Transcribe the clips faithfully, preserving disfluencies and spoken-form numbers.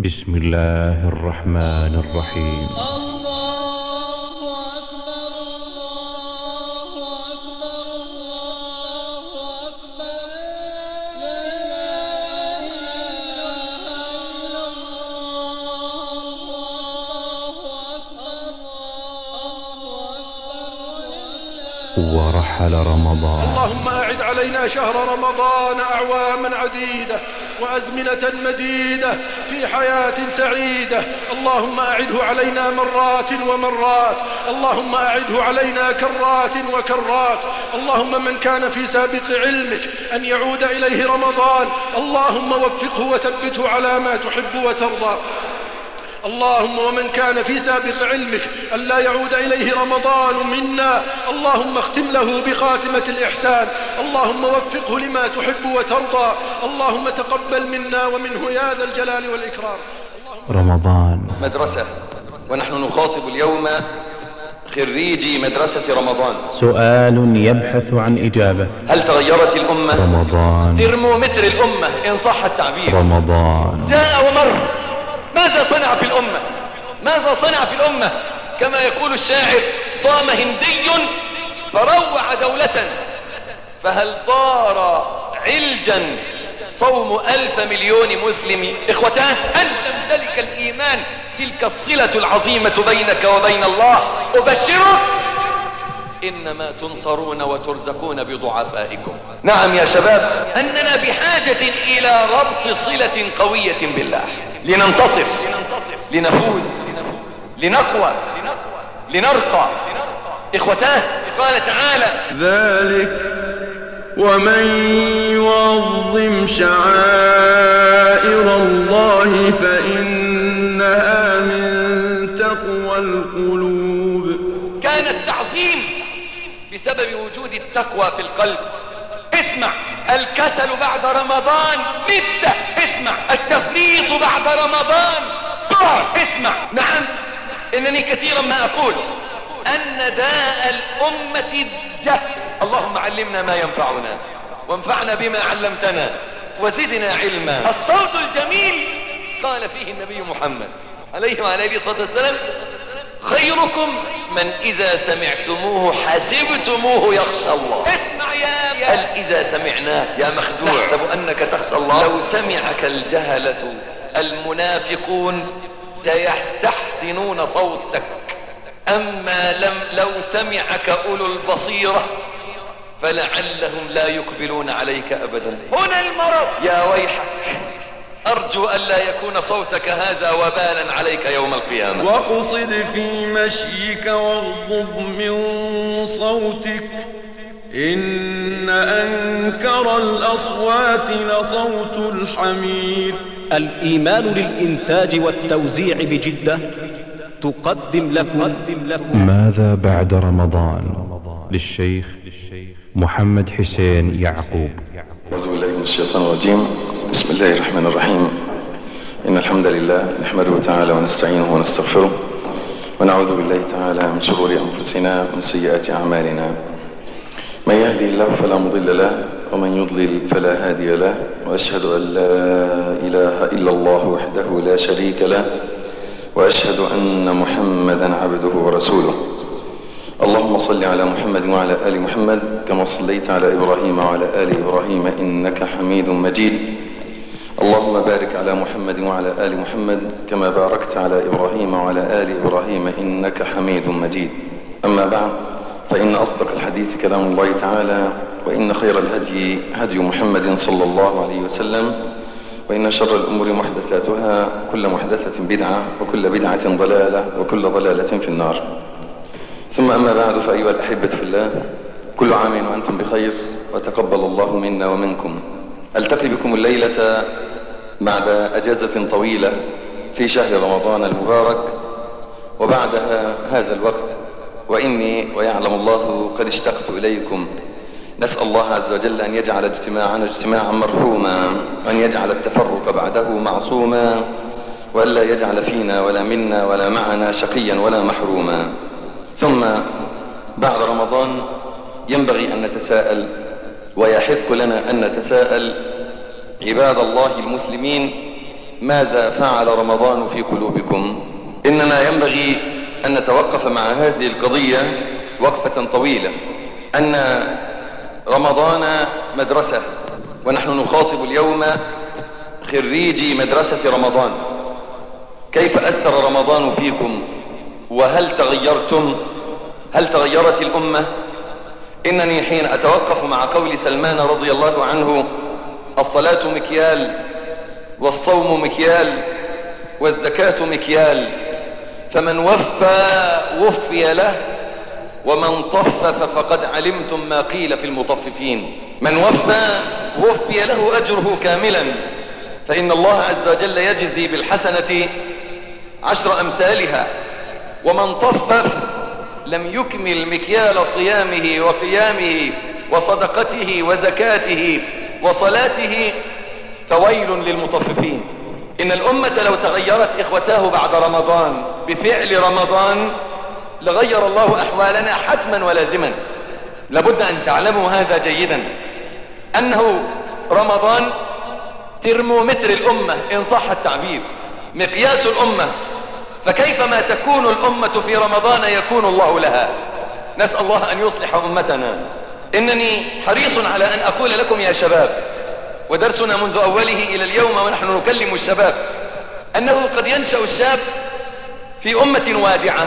بسم الله الرحمن الرحيم. ورحل رمضان. اللهم أعد علينا شهر رمضان أعواما عديدة وأزمنة مديدة في حياة سعيدة. اللهم أعده علينا مرات ومرات، اللهم أعده علينا كرات وكرات. اللهم من كان في سابق علمك أن يعود إليه رمضان اللهم وفقه وثبته على ما تحب وترضى. اللهم ومن كان في سابق علمك أن لا يعود إليه رمضان منا اللهم اختم له بخاتمة الإحسان. اللهم وفقه لما تحب وترضى. اللهم تقبل منا ومنه يا ذا الجلال والإكرام. رمضان مدرسة، ونحن نخاطب اليوم خريجي مدرسة رمضان. سؤال يبحث عن إجابة. هل تغيرت الأمة؟ رمضان ترمومتر الأمة إن صح التعبير. رمضان جاء ومر. ماذا صنع في الأمة؟ ماذا صنع في الأمة؟ كما يقول الشاعر: صام هندي فروع دولة، فهل ضار علجا صوم ألف مليون مسلم؟ إخوتاه، أن تمتلك الإيمان تلك الصلة العظيمة بينك وبين الله. أبشرك إنما تنصرون وترزقون بضعفائكم. نعم يا شباب، أننا بحاجة إلى ربط صلة قوية بالله لننتصر، لنفوز، لنقوى، لنرقى. إخوتاه، قال تعالى: ذلك ومن يعظم شعائر الله فإنها من تقوى القلوب. كان التعظيم بسبب وجود التقوى في القلب. اسمع، الكسل بعد رمضان مدة. اسمع، التفريط بعد رمضان ضعف. اسمع، نعم، إنني كثيرا ما أقول أن داء الأمة الجهل. اللهم علمنا ما ينفعنا وانفعنا بما علمتنا وزدنا علما. الصوت الجميل قال فيه النبي محمد عليه وعلى آله الصلاة والسلام: خيركم من إذا سمعتموه حسبتموه يخشى الله. اسمع يا هل إذا سمعناه يا مخدوع تحسب أنك تخشى الله؟ لو سمعك الجهلة المنافقون سيستحسنون صوتك، أما لم لو سمعك أولو البصيرة فلعلهم لا يقبلون عليك أبدا. هنا المرض. يا ويحك، أرجو أن لا يكون صوتك هذا وبالا عليك يوم القيامة. واقصد في مشيك واغضض من صوتك إن أنكر الأصوات لصوت الحمير. الإيمان للإنتاج والتوزيع بجدة تقدم لكم ماذا بعد رمضان للشيخ محمد حسين يعقوب. أعوذ بالله من الشيطان الرجيم. بسم الله الرحمن الرحيم. إن الحمد لله نحمده تعالى ونستعينه ونستغفره ونعوذ بالله تعالى من شرور أنفسنا ومن سيئات أعمالنا. من يهدي الله فلا مضل له ومن يضلل فلا هادي له، وأشهد أن لا إله إلا الله وحده لا شريك له، وأشهد أن محمدا عبده ورسوله. اللهم صل على محمد وعلى آل محمد كما صليت على إبراهيم وعلى آل إبراهيم إنك حميد مجيد. اللهم بارك على محمد وعلى آل محمد كما باركت على إبراهيم وعلى آل إبراهيم إنك حميد مجيد. أما بعد، فإن أصدق الحديث كلام الله تعالى، وإن خير الهدي هدي محمد صلى الله عليه وسلم، وإن شر الأمور محدثاتها، كل محدثة بدعة، وكل بدعة ضلالة، وكل ضلالة في النار. ثم أما بعد، فأيها الأحبة في الله، كل عام وأنتم بخير، وتقبل الله منا ومنكم. ألتقي بكم الليلة بعد أجازة طويلة في شهر رمضان المبارك، وبعدها هذا الوقت وإني ويعلم الله قد اشتقت إليكم. نسأل الله عز وجل أن يجعل اجتماعنا اجتماعا مرحوما، وأن يجعل التفرق بعده معصوما، وألا يجعل فينا ولا منا ولا معنا شقيا ولا محروما. ثم بعد رمضان ينبغي أن نتساءل، ويحق لنا أن نتساءل عباد الله المسلمين، ماذا فعل رمضان في قلوبكم؟ إننا ينبغي أن نتوقف مع هذه القضية وقفة طويلة. أن رمضان مدرسة، ونحن نخاطب اليوم خريجي مدرسة رمضان. كيف أثر رمضان فيكم؟ وهل تغيرتم؟ هل تغيرت الأمة؟ إنني حين أتوقف مع قول سلمان رضي الله عنه: الصلاة مكيال، والصوم مكيال، والزكاة مكيال، فمن وفى وفي له، ومن طفف فقد علمتم ما قيل في المطففين. من وفى وفي له أجره كاملا، فإن الله عز وجل يجزي بالحسنة عشر أمثالها. ومن طفف لم يكمل مكيال صيامه وقيامه وصدقته وزكاته وصلاته، فويل للمطففين. إن الأمة لو تغيرت إخوتاه بعد رمضان بفعل رمضان لغير الله أحوالنا حتما ولازما. لابد أن تعلموا هذا جيدا، أنه رمضان ترمومتر الأمة إن صح التعبير، مقياس الأمة. فكيفما تكون الأمة في رمضان يكون الله لها. نسأل الله أن يصلح أمتنا. إنني حريص على أن أقول لكم يا شباب، ودرسنا منذ أوله إلى اليوم ونحن نكلم الشباب، أنه قد ينشأ الشاب في أمة وادعة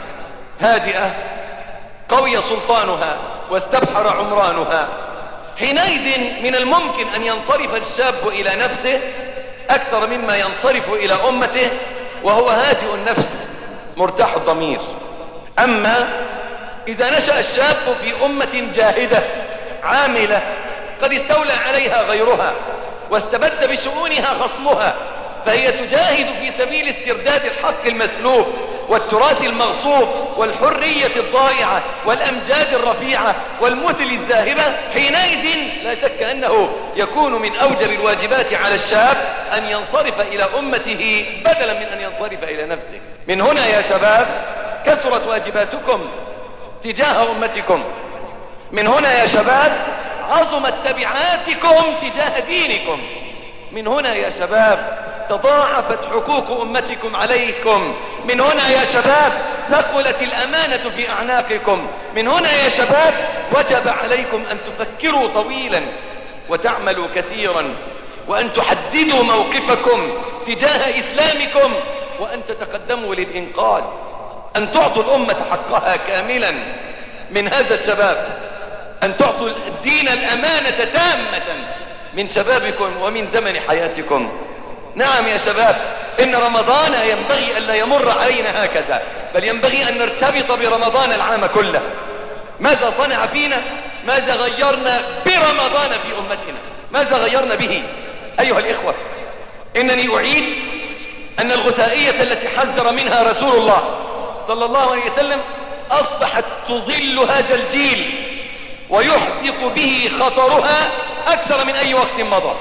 هادئة قوي سلطانها واستبحر عمرانها. حينئذ من الممكن أن ينصرف الشاب إلى نفسه أكثر مما ينصرف إلى أمته، وهو هادئ النفس مرتاح الضمير. أما إذا نشأ الشاب في أمة جاهدة عاملة قد استولى عليها غيرها واستبد بشؤونها خصمها، فهي تجاهد في سبيل استرداد الحق المسلوب والتراث المغصوب والحرية الضائعة والأمجاد الرفيعة والمثل الذاهبة، حينئذ لا شك أنه يكون من أوجب الواجبات على الشاب أن ينصرف إلى أمته بدلا من أن ينصرف إلى نفسه. من هنا يا شباب كثرت واجباتكم تجاه أمتكم. من هنا يا شباب عظمت تبعاتكم تجاه دينكم. من هنا يا شباب تضاعفت حقوق أمتكم عليكم. من هنا يا شباب ثقلت الأمانة في أعناقكم. من هنا يا شباب وجب عليكم أن تفكروا طويلا وتعملوا كثيرا، وأن تحددوا موقفكم تجاه إسلامكم، وأن تتقدموا للإنقاذ، أن تعطوا الأمة حقها كاملا. من هذا الشباب أن تعطوا الدين الأمانة تامة من شبابكم ومن زمن حياتكم. نعم يا شباب، إن رمضان ينبغي أن لا يمر علينا هكذا، بل ينبغي أن نرتبط برمضان العام كله. ماذا صنع فينا؟ ماذا غيرنا برمضان في أمتنا؟ ماذا غيرنا به؟ أيها الإخوة، إنني أعيد أن الغثائية التي حذر منها رسول الله صلى الله عليه وسلم أصبحت تظل هذا الجيل ويحدق به خطرها أكثر من أي وقت مضى.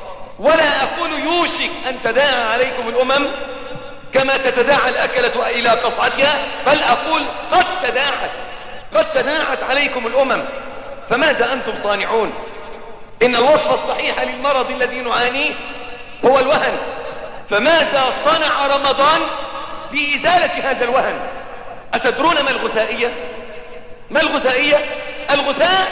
ولا أقول يوشك أن تداعى عليكم الأمم كما تتداعى الأكلة إلى قصعتها، بل أقول قد تداعت قد تداعت عليكم الأمم. فماذا أنتم صانعون؟ إن الوصف الصحيح للمرض الذي نعانيه هو الوهن. فماذا صنع رمضان بإزالة هذا الوهن؟ أتدرون ما الغثائية؟ ما الغثائية؟ الغثاء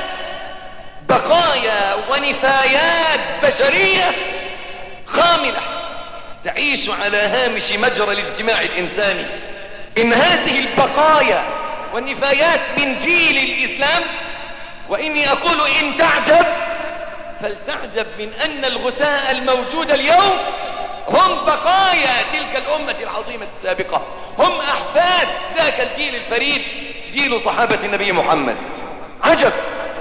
بقايا ونفايات بشرية خاملة تعيش على هامش مجرى الاجتماع الإنساني. إن هذه البقايا والنفايات من جيل الإسلام، وإني أقول إن تعجب فلتعجب من أن الغثاء الموجود اليوم هم بقايا تلك الأمة العظيمة السابقة، هم أحفاد ذاك الجيل الفريد، جيل صحابة النبي محمد. عجب،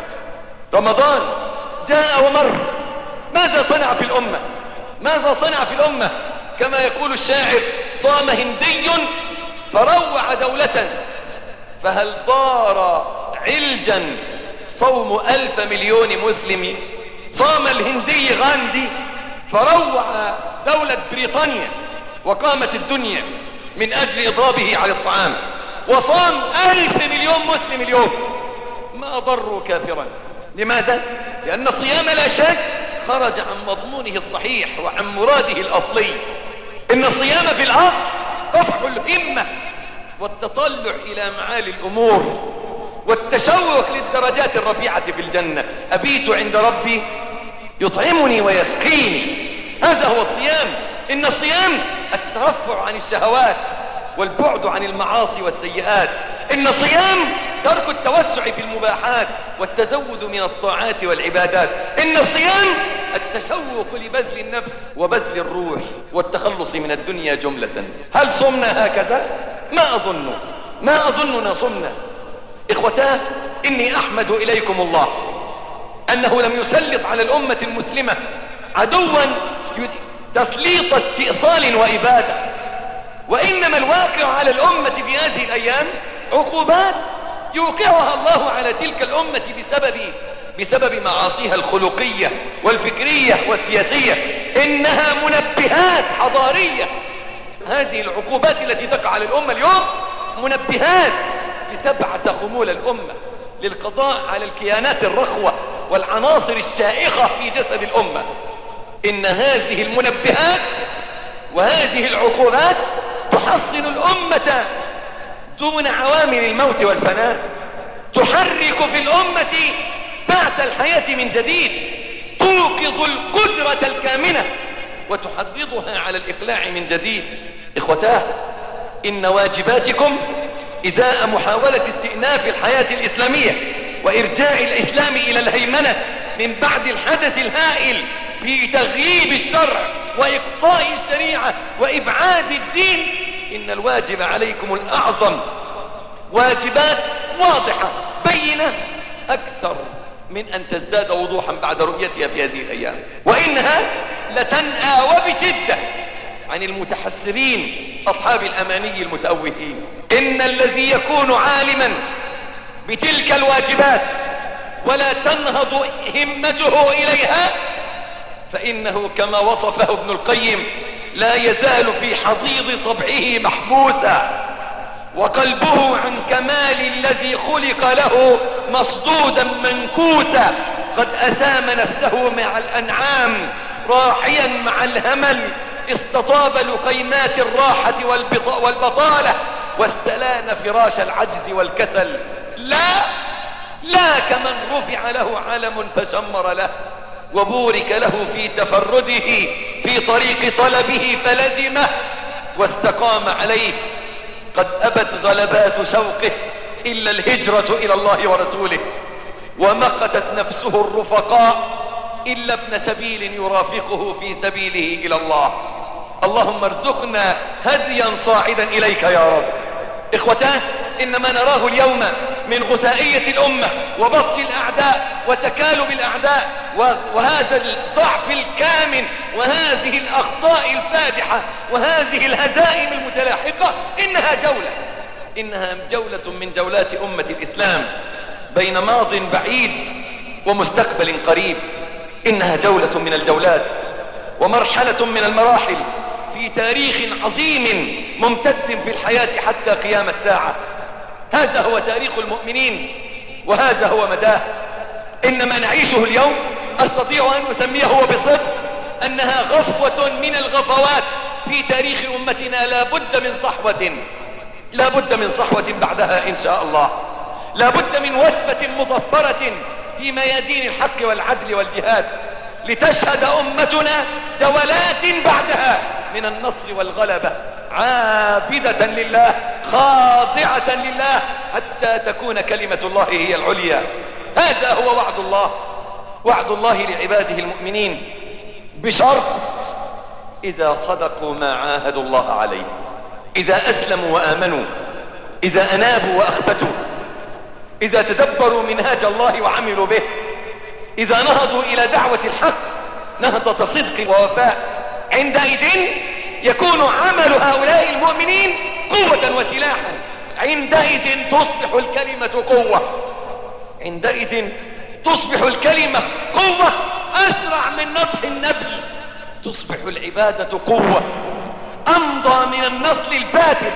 رمضان جاء ومر، ماذا صنع في الأمة؟ ماذا صنع في الأمة؟ كما يقول الشاعر: صام هندي فروع دولة، فهل ضار علجا صوم ألف مليون مسلم. صام الهندي غاندي فروع دولة بريطانيا وقامت الدنيا من أجل إضرابه على الطعام، وصام ألف مليون مسلم اليوم، ما ضروا كافرا. لماذا؟ لأن الصيام لا شك خرج عن مضمونه الصحيح وعن مراده الأصلي. إن الصيام في الأصل رفع الهمة والتطلع إلى معالي الأمور والتشوق للدرجات الرفيعة في الجنة. أبيت عند ربي يطعمني ويسقيني، هذا هو الصيام. إن الصيام الترفع عن الشهوات والبعد عن المعاصي والسيئات. إن الصيام ترك التوسع في المباحات والتزود من الطاعات والعبادات. إن الصيام التشوق لبذل النفس وبذل الروح والتخلص من الدنيا جملة. هل صمنا هكذا؟ ما أظن ما أظننا صمنا. إخوتاه، إني أحمد إليكم الله أنه لم يسلط على الأمة المسلمة عدوا تسليط استئصال وإبادة، وإنما الواقع على الأمة في هذه الأيام عقوبات يوقعها الله على تلك الأمة بسبب بسبب معاصيها الخلقية والفكرية والسياسية. إنها منبهات حضارية. هذه العقوبات التي تقع على الأمة اليوم منبهات لتبعث خمول الأمة للقضاء على الكيانات الرخوة والعناصر الشائخة في جسد الأمة. إن هذه المنبهات وهذه العقوبات تحصن الأمة دون عوامل الموت والفناء، تحرك في الأمة بعث الحياة من جديد، توقظ القدرة الكامنة وتحرضها على الإقلاع من جديد. إخوتاه، إن واجباتكم إزاء محاولة استئناف الحياة الإسلامية وإرجاع الإسلام إلى الهيمنة من بعد الحدث الهائل في تغييب الشرع وإقصاء الشريعة وإبعاد الدين. إن الواجب عليكم الأعظم واجبات واضحة بينة أكثر من أن تزداد وضوحا بعد رؤيتها في هذه الأيام، وإنها لتنأى وبشدة عن المتحسرين أصحاب الأماني المتأوهين. إن الذي يكون عالما بتلك الواجبات ولا تنهض همته إليها فإنه كما وصفه ابن القيم لا يزال في حضيض طبعه محبوسا، وقلبه عن كمال الذي خلق له مصدودا منكوسا، قد أسام نفسه مع الأنعام راحيا مع الهمل، استطاب لقيمات الراحة والبطالة واستلان فراش العجز والكسل. لا لا كمن رفع له علم فشمر له وبورك له في تفرده في طريق طلبه فلزمه واستقام عليه. قد أبت غلبات شوقه إلا الهجرة إلى الله ورسوله، ومقتت نفسه الرفقاء إلا ابن سبيل يرافقه في سبيله إلى الله. اللهم ارزقنا هديا صاعدا إليك يا رب. إخوتاه، إن ما نراه اليوم من غثائية الأمة وبطش الأعداء وتكالب الأعداء وهذا الضعف الكامن وهذه الأخطاء الفادحة وهذه الهزائم المتلاحقة إنها جولة إنها جولة من جولات أمة الإسلام بين ماض بعيد ومستقبل قريب. إنها جولة من الجولات ومرحلة من المراحل في تاريخ عظيم ممتد في الحياة حتى قيام الساعة. هذا هو تاريخ المؤمنين وهذا هو مداه. إن ما نعيشه اليوم أستطيع أن أسميه بصدق أنها غفوة من الغفوات في تاريخ أمتنا. لا بد من صحوة لا بد من صحوة بعدها إن شاء الله. لا بد من وثبة مظفرة في ميادين الحق والعدل والجهاد لتشهد أمتنا جولات بعدها من النصر والغلبة عابدة لله خاضعة لله حتى تكون كلمة الله هي العليا. هذا هو وعد الله وعد الله لعباده المؤمنين بشرط إذا صدقوا ما عاهدوا الله عليه، إذا أسلموا وآمنوا، إذا أنابوا وأخبتوا، إذا تدبروا منهاج الله وعملوا به، إذا نهضوا إلى دعوة الحق نهضة صدق ووفاء. عندئذ يكون عمل هؤلاء المؤمنين قوة وسلاحا. عندئذ تصبح الكلمة قوة عندئذ تصبح الكلمة قوة أسرع من نطح النبل. تصبح العبادة قوة أمضى من النصل الباتل.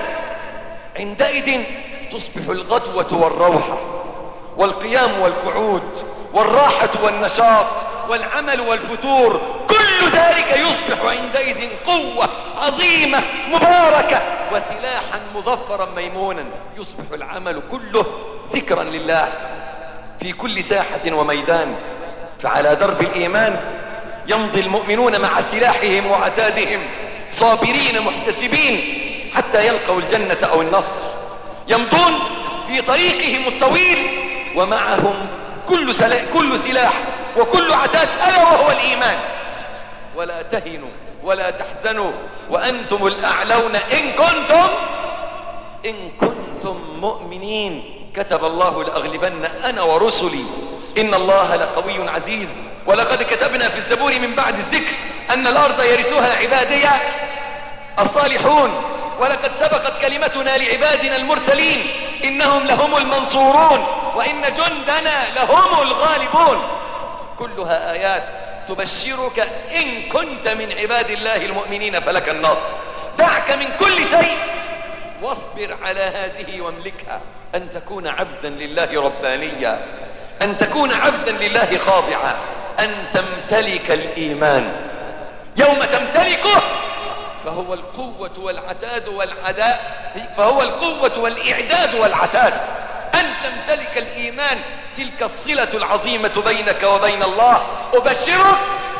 عندئذ تصبح الغدوة والروحة والقيام والقعود والراحة والنشاط والعمل والفتور كل كل ذلك يصبح عندئذ قوة عظيمة مباركة وسلاحا مظفرا ميمونا. يصبح العمل كله ذكرا لله في كل ساحة وميدان. فعلى درب الإيمان يمضي المؤمنون مع سلاحهم وعتادهم صابرين محتسبين حتى يلقوا الجنة أو النصر. يمضون في طريقهم الطويل ومعهم كل سلاح, كل سلاح وكل عتاد ألا وهو الإيمان. ولا تهنوا ولا تحزنوا وأنتم الأعلون إن كنتم إن كنتم مؤمنين. كتب الله لأغلبن أنا ورسلي إن الله لقوي عزيز. ولقد كتبنا في الزبور من بعد الذكر أن الأرض يرثها عبادي الصالحون. ولقد سبقت كلمتنا لعبادنا المرسلين إنهم لهم المنصورون وإن جندنا لهم الغالبون. كلها آيات تبشرك إن كنت من عباد الله المؤمنين فلك النصر. دعك من كل شيء واصبر على هذه واملكها. أن تكون عبدا لله ربانيا، أن تكون عبدا لله خاضعا، أن تمتلك الإيمان. يوم تمتلكه فهو القوة والعتاد والعداء فهو القوة والإعداد والعتاد. أن تمتلك الإيمان تلك الصلة العظيمة بينك وبين الله. أبشرك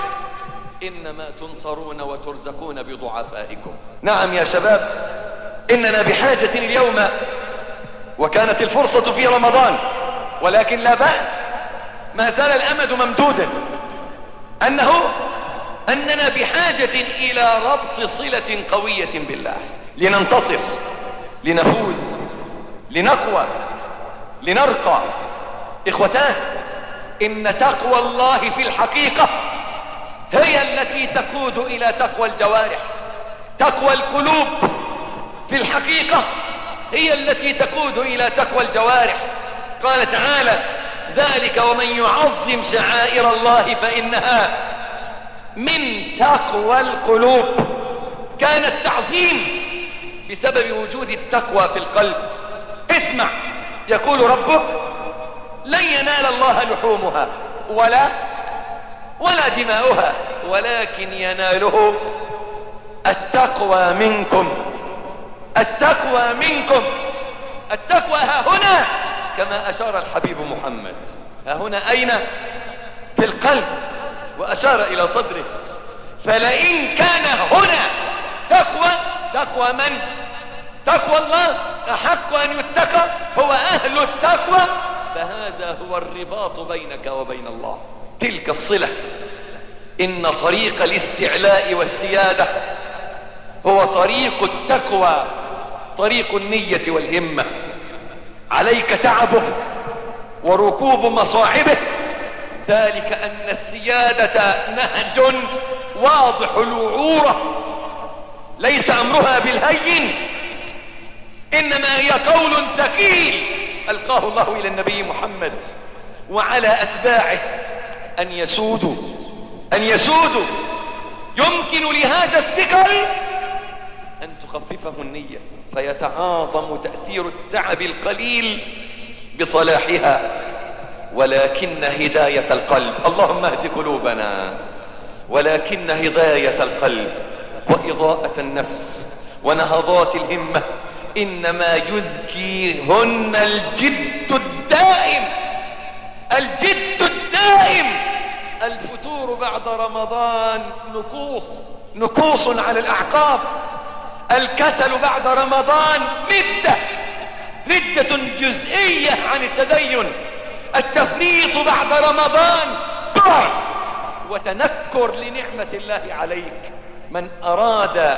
إنما تنصرون وترزقون بضعفائكم. نعم يا شباب، إننا بحاجة اليوم، وكانت الفرصة في رمضان ولكن لا بأس، ما زال الأمد ممدودا، أنه أننا بحاجة إلى ربط صلة قوية بالله لننتصر، لنفوز، لنقوى، لنرقى. إخوتان، إن تقوى الله في الحقيقة هي التي تقود إلى تقوى الجوارح. تقوى القلوب في الحقيقة هي التي تقود إلى تقوى الجوارح. قال تعالى: ذلك ومن يعظم شعائر الله فإنها من تقوى القلوب. كان التعظيم بسبب وجود التقوى في القلب. اسمع، يقول ربك: لن ينال الله لحومها ولا ولا دماؤها ولكن يناله التقوى منكم. التقوى منكم. التقوى ها هنا كما أشار الحبيب محمد. ها هنا أين؟ في القلب، وأشار إلى صدره. فلئن كان هنا تقوى، تقوى من؟ تقوى الله أحق أن يتقى، هو أهل التقوى، فهذا هو الرباط بينك وبين الله. تلك الصلة. إن طريق الاستعلاء والسيادة هو طريق التقوى، طريق النية والهمة. عليك تعبه وركوب مصاعبه. ذلك أن السيادة نهج واضح الوعورة، ليس أمرها بالهين، إنما هي قول ثقيل ألقاه الله إلى النبي محمد وعلى أتباعه أن يسودوا أن يسودوا. يمكن لهذا الثقل أن تخففه النية فيتعاظم تأثير التعب القليل بصلاحها، ولكن هداية القلب، اللهم اهد قلوبنا، ولكن هداية القلب وإضاءة النفس ونهضات الهمة إنما يذكيهن الجد الدائم. الجد الدائم. الفتور بعد رمضان نكوص نكوص على الأعقاب. الكسل بعد رمضان ردة ردة جزئية عن التدين. التفريط بعد رمضان بعد وتنكر لنعمة الله عليك. من أراد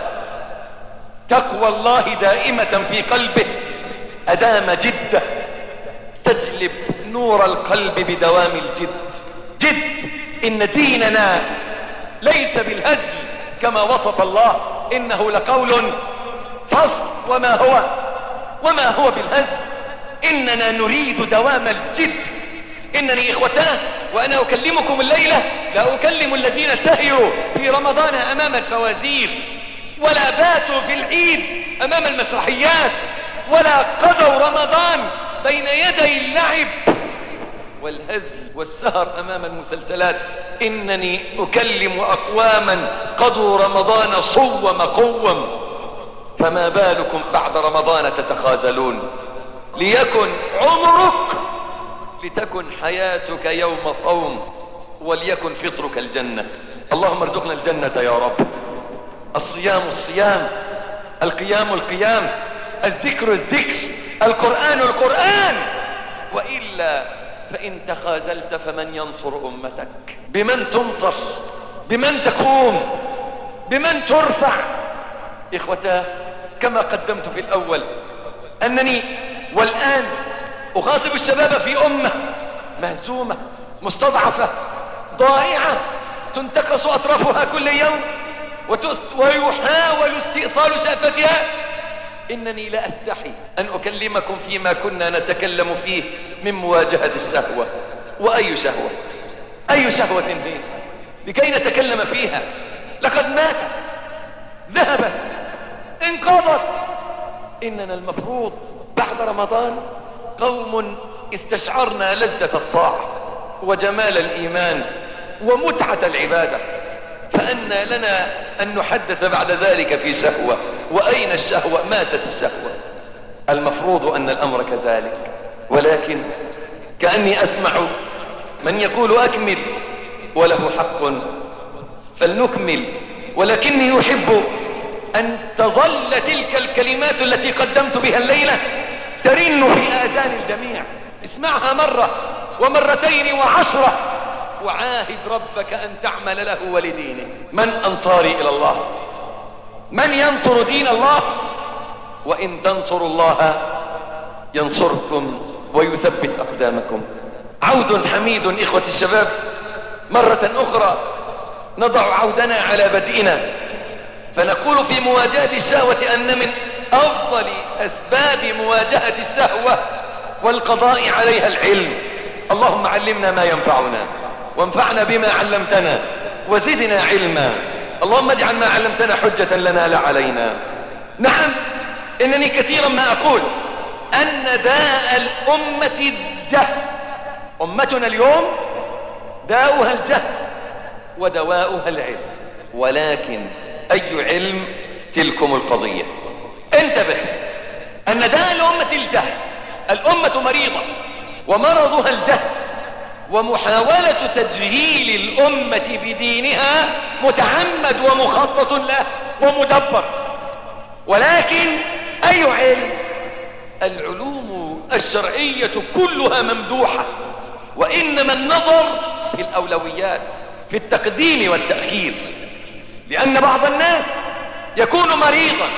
تقوى الله دائمة في قلبه أدام جده، تجلب نور القلب بدوام الجد. جد. إن ديننا ليس بالهزل كما وصف الله، إنه لقول فصل وما هو وما هو بالهزل. إننا نريد دوام الجد. إنني إخوتان وأنا أكلمكم الليلة لا أكلم الذين سهروا في رمضان أمام الفوازير، ولا باتوا في العيد أمام المسرحيات، ولا قضوا رمضان بين يدي اللعب. والهزل والسهر أمام المسلسلات، إنني أكلم أقواما قضوا رمضان صوم قوم، فما بالكم بعد رمضان تتخاذلون. ليكن عمرك لتكن حياتك يوم صوم، وليكن فطرك الجنة. اللهم ارزقنا الجنة يا رب. الصيام الصيام، القيام القيام، الذكر الذكر، القرآن القرآن، وإلا فإن تخاذلت فمن ينصر أمتك؟ بمن تنصر؟ بمن تقوم؟ بمن ترفع؟ إخوتاه، كما قدمت في الأول أنني والآن أخاطب الشباب في أمة مهزومة مستضعفة ضائعة تنتقص أطرافها كل يوم ويحاول استئصال شأفتها. إنني لا أستحي أن أكلمكم فيما كنا نتكلم فيه من مواجهة الشهوة. وأي شهوة؟ أي شهوة فيه لكي نتكلم فيها؟ لقد ماتت، ذهبت، انقضت. إننا المفروض بعد رمضان قوم استشعرنا لذة الطاعة وجمال الإيمان ومتعة العبادة، فأنى لنا أن نحدث بعد ذلك في شهوة. وأين الشهوة؟ ماتت الشهوة. المفروض أن الأمر كذلك، ولكن كأني أسمع من يقول أكمل وله حق، فلنكمل. ولكني أحب أن تظل تلك الكلمات التي قدمت بها الليلة ترن في آذان الجميع. اسمعها مرة ومرتين وعشرة، وعاهد ربك أن تعمل له ولدينه. من أنصاري إلى الله؟ من ينصر دين الله؟ وإن تنصروا الله ينصركم ويثبت أقدامكم. عود حميد إخوة الشباب، مرة أخرى نضع عودنا على بدئنا، فنقول في مواجهة الشهوة أن من أفضل أسباب مواجهة الشهوة والقضاء عليها العلم. اللهم علمنا ما ينفعنا وانفعنا بما علمتنا وزدنا علما. اللهم اجعل ما علمتنا حجة لنا لا علينا. نعم، إنني كثيرا ما أقول أن داء الأمة الجهل. أمتنا اليوم داؤها الجهل ودواؤها العلم، ولكن أي علم؟ تلكم القضية. انتبه أن داء الأمة الجهل. الأمة مريضة ومرضها الجهل، ومحاولة تجهيل الأمة بدينها متعمد ومخطط له ومدبر. ولكن أي علم؟ العلوم الشرعية كلها ممدوحة، وإنما النظر في الأولويات، في التقديم والتأخير. لأن بعض الناس يكون مريضا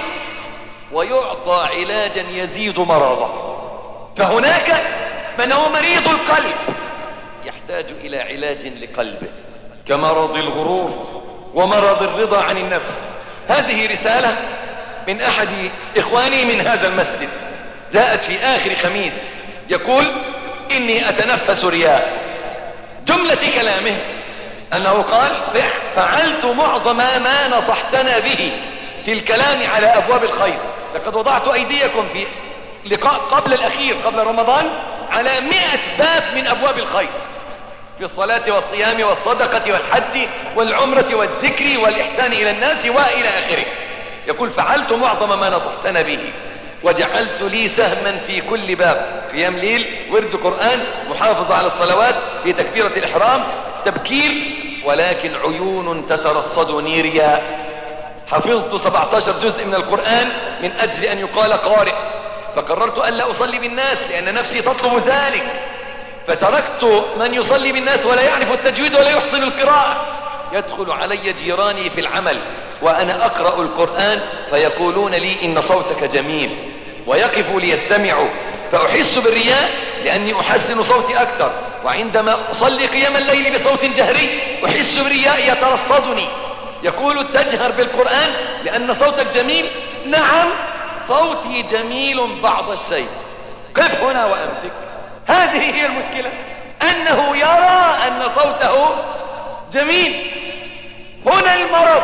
ويعطى علاجا يزيد مرضه، فهناك من هو مريض القلب يحتاج إلى علاج لقلبه، كمرض الغرور ومرض الرضا عن النفس. هذه رسالة من أحد إخواني من هذا المسجد، جاءت في آخر خميس، يقول: إني أتنفس رياء. جملة كلامه أنه قال: فعلت معظم ما نصحتنا به في الكلام على أبواب الخير. لقد وضعت أيديكم في لقاء قبل الأخير قبل رمضان على مئة باب من أبواب الخير، في الصلاة والصيام والصدقة والحج والعمرة والذكر والإحسان إلى الناس وإلى آخره. يقول: فعلت معظم ما نصحتنا به، وجعلت لي سهما في كل باب: قيام ليل، ورد قرآن، محافظة على الصلوات، في تكبيرة الإحرام، تبكير. ولكن عيون تترصدني رياء. حفظت سبعة عشر جزء من القرآن من أجل أن يقال قارئ، فقررت أن لا أصلي بالناس لأن نفسي تطلب ذلك، فتركت من يصلي بالناس ولا يعرف التجويد ولا يحسن القراءة. يدخل علي جيراني في العمل وأنا أقرأ القرآن فيقولون لي: إن صوتك جميل، ويقفوا ليستمعوا، فأحس بالرياء لأني أحسن صوتي أكثر. وعندما أصلي قيام الليل بصوت جهري أحس بالرياء يترصدني. يقول: تجهر بالقرآن لأن صوتك جميل. نعم، صوتي جميل بعض الشيء. قف هنا وأمسك. هذه هي المشكلة، أنه يرى أن صوته جميل. هنا المرض.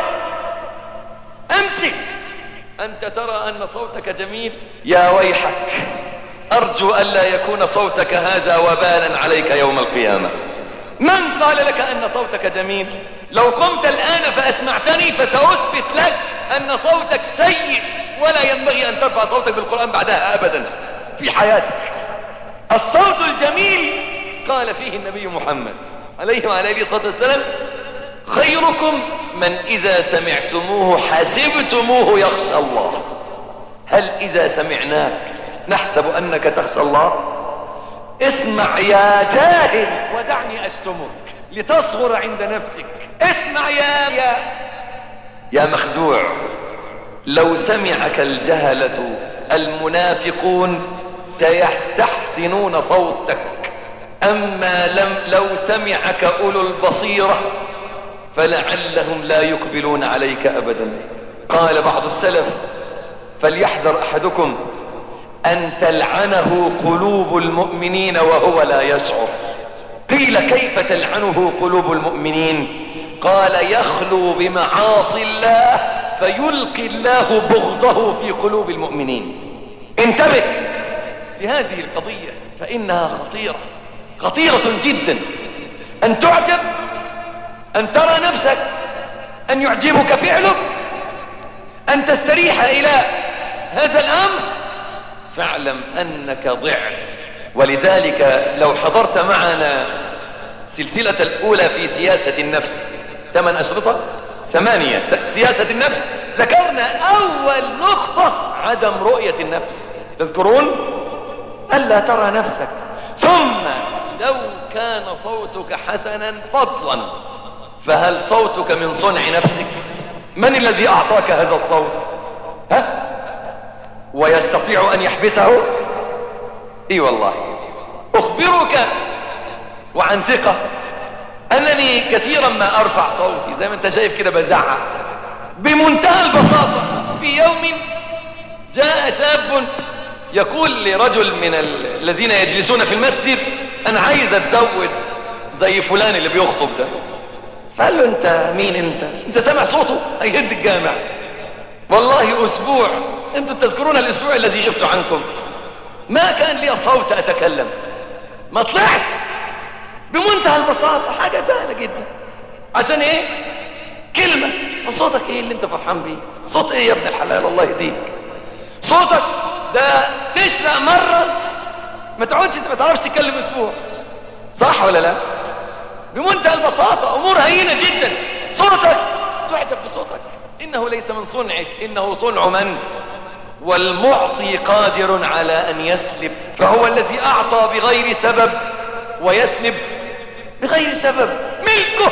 أمسك. أنت ترى أن صوتك جميل؟ يا ويحك، أرجو ألا يكون صوتك هذا وبالا عليك يوم القيامة. من قال لك أن صوتك جميل؟ لو قمت الآن فأسمعتني فسأثبت لك أن صوتك سيء، ولا ينبغي أن ترفع صوتك بالقرآن بعدها أبدا في حياتك. الصوت الجميل قال فيه النبي محمد عليه وعلى آله الصلاة والسلام: خيركم من إذا سمعتموه حسبتموه يخشى الله. هل إذا سمعناك نحسب أنك تخشى الله؟ اسمع يا جاهل ودعني أشتمك لتصغر عند نفسك. اسمع يا يا, يا مخدوع. لو سمعك الجهلة المنافقون سيستحسنون صوتك، أما لم لو سمعك أولو البصيرة فلعلهم لا يقبلون عليك أبدا. قال بعض السلف: فليحذر أحدكم أن تلعنه قلوب المؤمنين وهو لا يشعر. قيل: كيف تلعنه قلوب المؤمنين؟ قال: يخلو بمعاصي الله فيلقي الله بغضه في قلوب المؤمنين. انتبه لهذه القضية فإنها خطيرة خطيرة جدا. أن تعجب، أن ترى نفسك، أن يعجبك فعلك، أن تستريح إلى هذا الأمر، فاعلم أنك ضعت. ولذلك لو حضرت معنا سلسلة الأولى في سياسة النفس، ثمان أشرطة ثمانية سياسة النفس، ذكرنا أول نقطة عدم رؤية النفس. تذكرون؟ ألا ترى نفسك. ثم لو كان صوتك حسنا فضلا، فهل صوتك من صنع نفسك؟ من الذي أعطاك هذا الصوت؟ ها؟ ويستطيع أن يحبسه؟ اي والله. أخبرك وعن ثقة أنني كثيرا ما أرفع صوتي زي ما أنت شايف كده بزعق بمنتهى البساطة. في يوم جاء شاب يقول لرجل من الذين يجلسون في المسجد: أنا عايز أتزوج زي فلان اللي بيخطب ده. فقال له: أنت مين أنت؟ أنت سامع صوته؟ هيهد الجامع. والله أسبوع، أنتم تذكرون الأسبوع الذي غبت عنكم، ما كان لي صوت أتكلم، ما طلعش. بمنتهى البساطة، حاجة سهلة جدا. عشان إيه؟ كلمة. صوتك إيه اللي أنت فرحان بيه؟ صوت إيه يا ابن الحلال؟ الله يهديك. صوتك ده تشرق مرة ما تقعدش ما تعرفش تتكلم أسبوع، صح ولا لا؟ بمنتهى البساطة، أمور هينة جدا. صوتك تعجب بصوتك، إنه ليس من صنعك، إنه صنع من؟ والمعطي قادر على أن يسلب، فهو الذي أعطى بغير سبب ويسلب بغير سبب. ملكه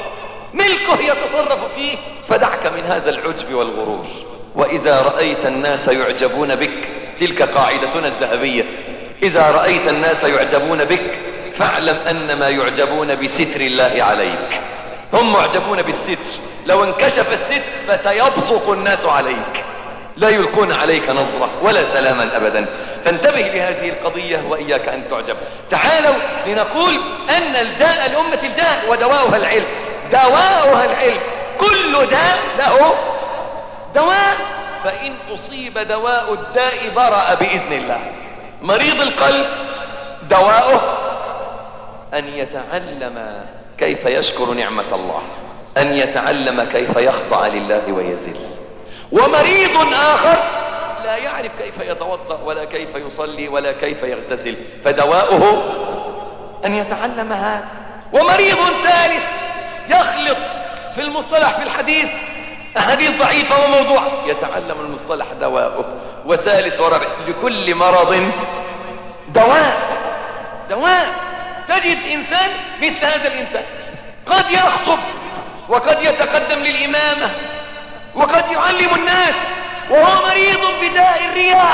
ملكه يتصرف فيه. فدعك من هذا العجب والغرور. وإذا رأيت الناس يعجبون بك، تلك قاعدتنا الذهبية، إذا رأيت الناس يعجبون بك فاعلم أنما يعجبون بستر الله عليك. هم معجبون بالستر، لو انكشف الستر فسيبصق الناس عليك، لا يلقون عليك نظرة ولا سلاما أبدا. فانتبه لهذه القضية وإياك أن تعجب. تعالوا لنقول أن الداء الأمة الجهل ودواؤها العلم. دواؤها العلم، كل داء له دواء، فإن أصيب دواء الداء برأ بإذن الله. مريض القلب دواؤه أن يتعلم كيف يشكر نعمة الله، أن يتعلم كيف يخضع لله ويذل. ومريض آخر لا يعرف كيف يتوضأ ولا كيف يصلي ولا كيف يغتسل، فدواؤه أن يتعلم هذا. ومريض ثالث يخلط في المصطلح في الحديث أحاديث ضعيفة وموضوع، يتعلم المصطلح دواؤه. وثالث ورابع، لكل مرض دواء دواء. تجد إنسان مثل هذا الإنسان قد يخطب وقد يتقدم للإمامة وقد يعلم الناس وهو مريض بداء الرياء.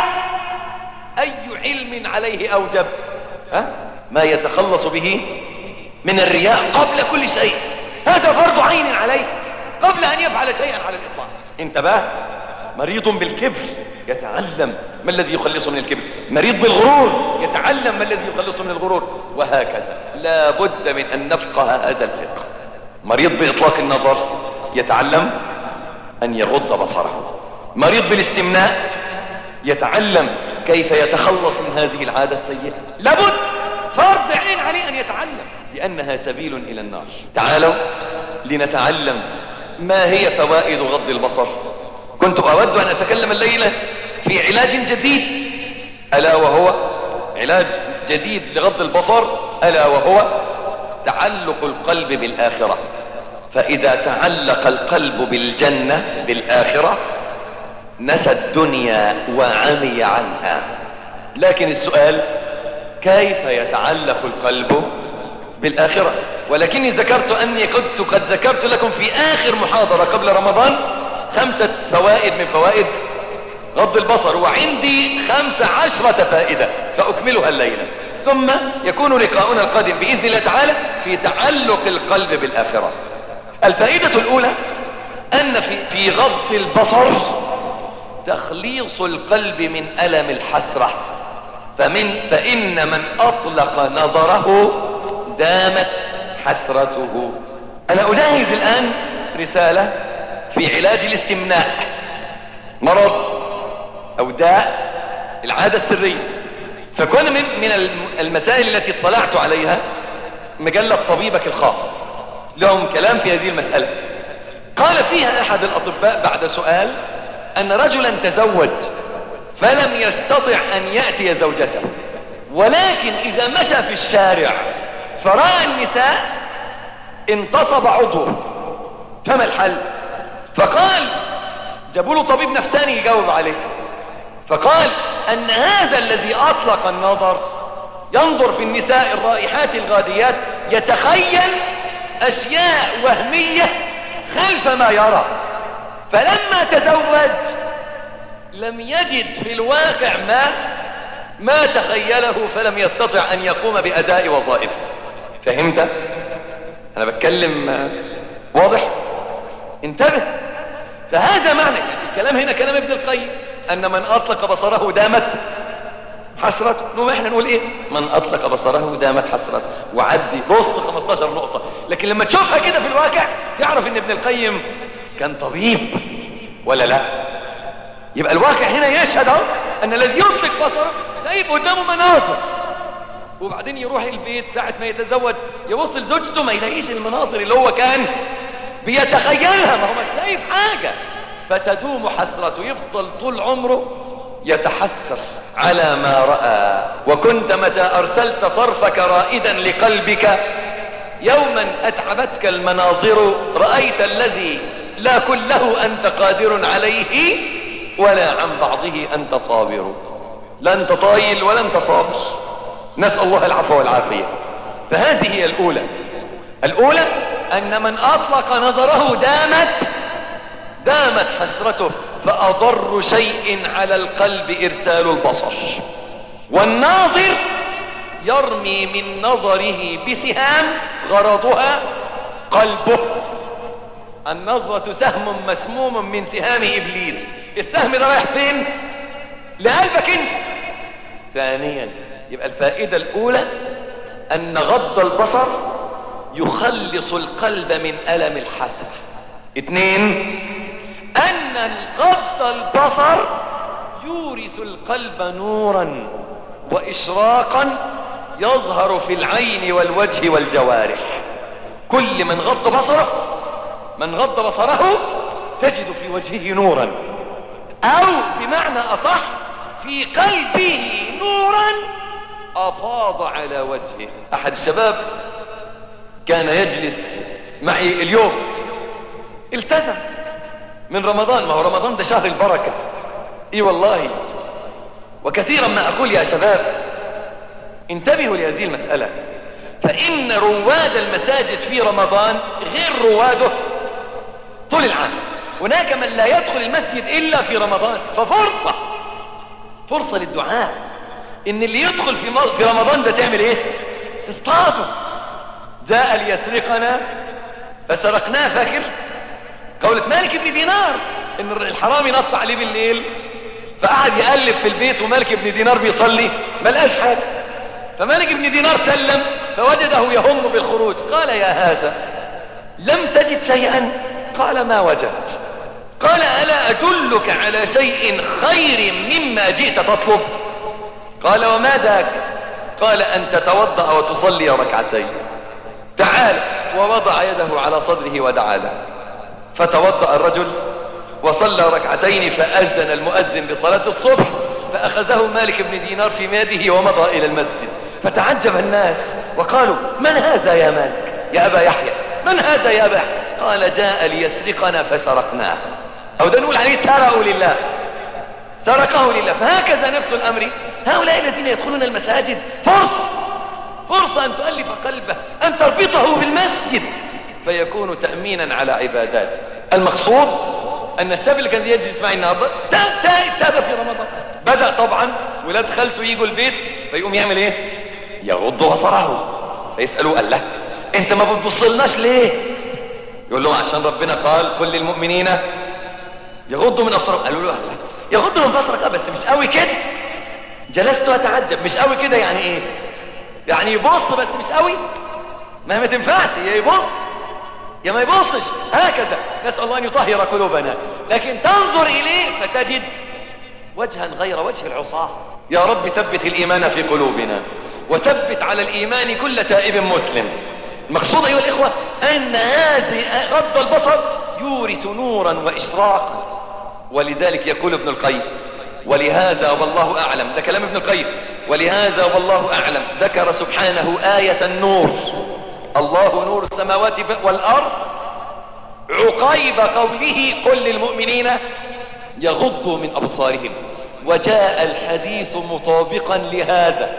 أي علم عليه أوجب؟ ها؟ ما يتخلص به من الرياء قبل كل شيء. هذا فرض عين عليه قبل أن يفعل شيئا على الإطلاق. انتبه. مريض بالكبر يتعلم ما الذي يخلصه من الكبر. مريض بالغرور يتعلم ما الذي يخلصه من الغرور، وهكذا. لا بد من أن نفقه هذا الفقه. مريض بإطلاق النظر يتعلم أن يغض بصره. مريض بالاستمناء يتعلم كيف يتخلص من هذه العادة السيئة. لابد فرض عين عليه أن يتعلم، لأنها سبيل إلى النار. تعالوا لنتعلم ما هي فوائد غض البصر. كنت أود أن أتكلم الليلة في علاج جديد، ألا وهو علاج جديد لغض البصر، ألا وهو تعلق القلب بالآخرة. فإذا تعلق القلب بالجنة بالآخرة نسى الدنيا وعمي عنها. لكن السؤال كيف يتعلق القلب بالآخرة؟ ولكني ذكرت أني كنت قد ذكرت لكم في آخر محاضرة قبل رمضان خمسة فوائد من فوائد غض البصر، وعندي خمس عشرة فائدة فأكملها الليلة، ثم يكون لقاؤنا القادم بإذن الله تعالى في تعلق القلب بالآخرة. الفائدة الأولى أن في, في غض البصر تخليص القلب من ألم الحسرة، فمن فإن من أطلق نظره دامت حسرته. أنا أجهز الآن رسالة في علاج الاستمناء، مرض أو داء العادة السرية. فكون من, من المسائل التي اطلعت عليها مجلة طبيبك الخاص لهم كلام في هذه المسألة. قال فيها أحد الأطباء بعد سؤال أن رجلا تزوج فلم يستطع أن يأتي زوجته، ولكن إذا مشى في الشارع فرأى النساء انتصب عضوه، فما الحل؟ فقال جابوا له طبيب نفساني يجاوب عليه، فقال أن هذا الذي أطلق النظر ينظر في النساء الرائحات الغاديات يتخيل أشياء وهمية خلف ما يرى، فلما تزوج لم يجد في الواقع ما ما تخيله، فلم يستطع أن يقوم بأداء وظائفه. فهمت؟ أنا بتكلم واضح؟ انتبه. فهذا معنى الكلام هنا كلام ابن القيم، أن من أطلق بصره دامت حسرته. نو احنا نقول ايه؟ من أطلق بصره دامت حسرته. وعدي بص خمستاشر نقطة، لكن لما تشوفها كده في الواقع تعرف ان ابن القيم كان طبيب ولا لا. يبقى الواقع هنا يشهد ان الذي يطلق بصره شايف قدامه مناظر، وبعدين يروح البيت ساعة ما يتزوج يبص لزوجته ما يلاقيش المناظر اللي هو كان بيتخيلها، ما هو مش شايف حاجة، فتدوم حسرته، يفضل طول عمره يتحسر على ما رأى. وكنت متى أرسلت طرفك رائدا لقلبك يوما أتعبتك المناظر، رأيت الذي لا كله أنت قادر عليه ولا عن بعضه أنت صابر. لا أنت طايل ولا أنت صابر، نسأل الله العفو والعافية. فهذه هي الأولى. الأولى أن من أطلق نظره دامت دامت حسرته، فأضر شيء على القلب إرسال البصر. والناظر يرمي من نظره بسهام غرضها قلبه. النظرة سهم مسموم من سهام إبليس، السهم ده رايح فين؟ لقلبك انت. ثانيا يبقى الفائدة الأولى أن غض البصر يخلص القلب من ألم الحسرة. اثنين أن غض البصر يورث القلب نورا وإشراقا يظهر في العين والوجه والجوارح. كل من غض بصره من غض بصره تجد في وجهه نورا، أو بمعنى أصح في قلبه نورا أفاض على وجهه. أحد الشباب كان يجلس معي اليوم، التزم من رمضان، ما هو رمضان ده شهر البركة. اي والله. وكثيرا ما اقول يا شباب انتبهوا لهذه المسألة، فإن رواد المساجد في رمضان غير رواده طول العام. هناك من لا يدخل المسجد إلا في رمضان، ففرصة فرصة للدعاء إن اللي يدخل في في رمضان ده تعمل إيه؟ تصطاده. جاء ليسرقنا فسرقناه. فاكر قولة مالك بن دينار إن الحرامي نط عليه بالليل، فقعد يقلب في البيت ومالك بن دينار بيصلي ما لقاش حاجة، فمالك بن دينار سلم فوجده يهم بالخروج. قال يا هذا لم تجد شيئا؟ قال ما وجدت. قال ألا أدلك على شيء خير مما جئت تطلب؟ قال وما ذاك؟ قال أن تتوضأ وتصلي ركعتين. تعال. ووضع يده على صدره ودعا له، فتوضأ الرجل وصلى ركعتين، فأذن المؤذن بصلاة الصبح، فأخذه مالك بن دينار في يده ومضى إلى المسجد. فتعجب الناس وقالوا من هذا يا مالك يا أبا يحيى؟ من هذا يا أبا يحيى؟ قال جاء ليسرقنا فسرقناه، أو ده نقول عليه سرقوا لله، سرقه لله. فهكذا نفس الأمر هؤلاء الذين يدخلون المساجد فرصة فرصة أن تؤلف قلبه، أن تربطه بالمسجد، فيكون تأمينا على عبادات. المقصود أن الشاب اللي كان يجلس معي النهارده تاب تائب تاب في رمضان. بدأ طبعا ولاد خالته يجوا البيت، فيقوم يعمل ايه؟ يغض بصره. فيسألوه قال له انت ما بتبصلناش ليه؟ يقول لهم عشان ربنا قال كل المؤمنين يغضوا من أبصارهم. قالوا له يغض من بصرك بس مش قوي كده. جلست أتعجب، مش قوي كده يعني ايه؟ يعني يبص بس مش قوي؟ ما ما تنفعش، يا يبص يا ما يبصش. هكذا نسأل الله أن يطهر قلوبنا، لكن تنظر إليه فتجد وجها غير وجه العصاة. يا رب ثبت الإيمان في قلوبنا، وثبت على الإيمان كل تائب مسلم. المقصود أيها الإخوة أن هذه غض البصر يورث نورا وإشراقا. ولذلك يقول ابن القيم ولهذا والله أعلم، ده كلام ابن القيم، ولهذا والله أعلم ذكر سبحانه آية النور، الله نور السماوات والأرض، عقيب قوله قل للمؤمنين يغضوا من أبصارهم. وجاء الحديث مطابقا لهذا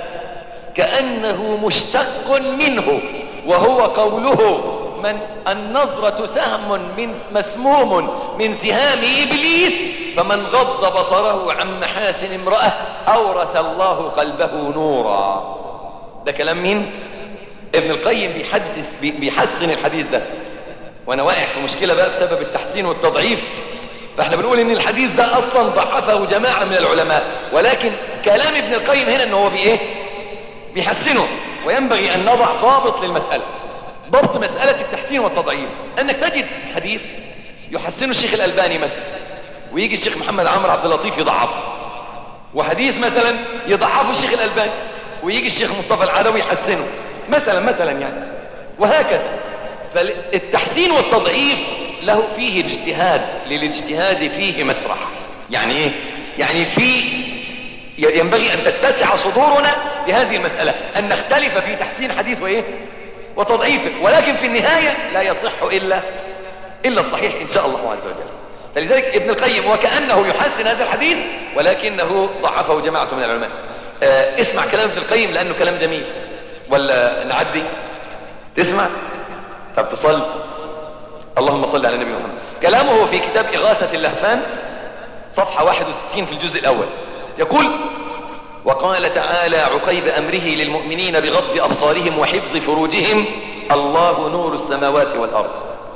كأنه مشتق منه، وهو قوله من النظرة سهم من مسموم من سهام إبليس، فمن غض بصره عن محاسن امرأة أورث الله قلبه نورا. ده كلام مين؟ ابن القيم بيحدث بيحسن الحديث ده، وانا واقع في مشكلة بقى بسبب التحسين والتضعيف. فاحنا بنقول ان الحديث ده اصلا ضعفه جماعة من العلماء، ولكن كلام ابن القيم هنا ان هو بايه بيحسنه. وينبغي ان نضع ضابط للمسألة، ضبط مسألة التحسين والتضعيف، انك تجد حديث يحسنه الشيخ الألباني مثلا، ويجي الشيخ محمد عمرو عبد اللطيف يضعفه، وحديث مثلا يضعفه الشيخ الألباني ويجي الشيخ مصطفى العدوي يحسنه مثلا مثلا يعني، وهكذا. فالتحسين والتضعيف له فيه اجتهاد، للاجتهاد فيه مسرح. يعني ايه؟ يعني في ينبغي ان تتسع صدورنا بهذه المسألة، ان نختلف في تحسين حديث وايه وتضعيفه، ولكن في النهاية لا يصح الا الا الصحيح ان شاء الله عز وجل. فلذلك ابن القيم وكأنه يحسن هذا الحديث ولكنه ضعفه جماعة من العلماء. آه اسمع كلام ابن القيم لانه كلام جميل، ولا نعدي تسمع؟ طب تصل. اللهم صل على النبي محمد. كلامه في كتاب إغاثة اللهفان صفحة واحد وستين في الجزء الأول يقول: وقال تعالى عقيب أمره للمؤمنين بغض أبصارهم وحفظ فروجهم: الله نور السماوات والأرض.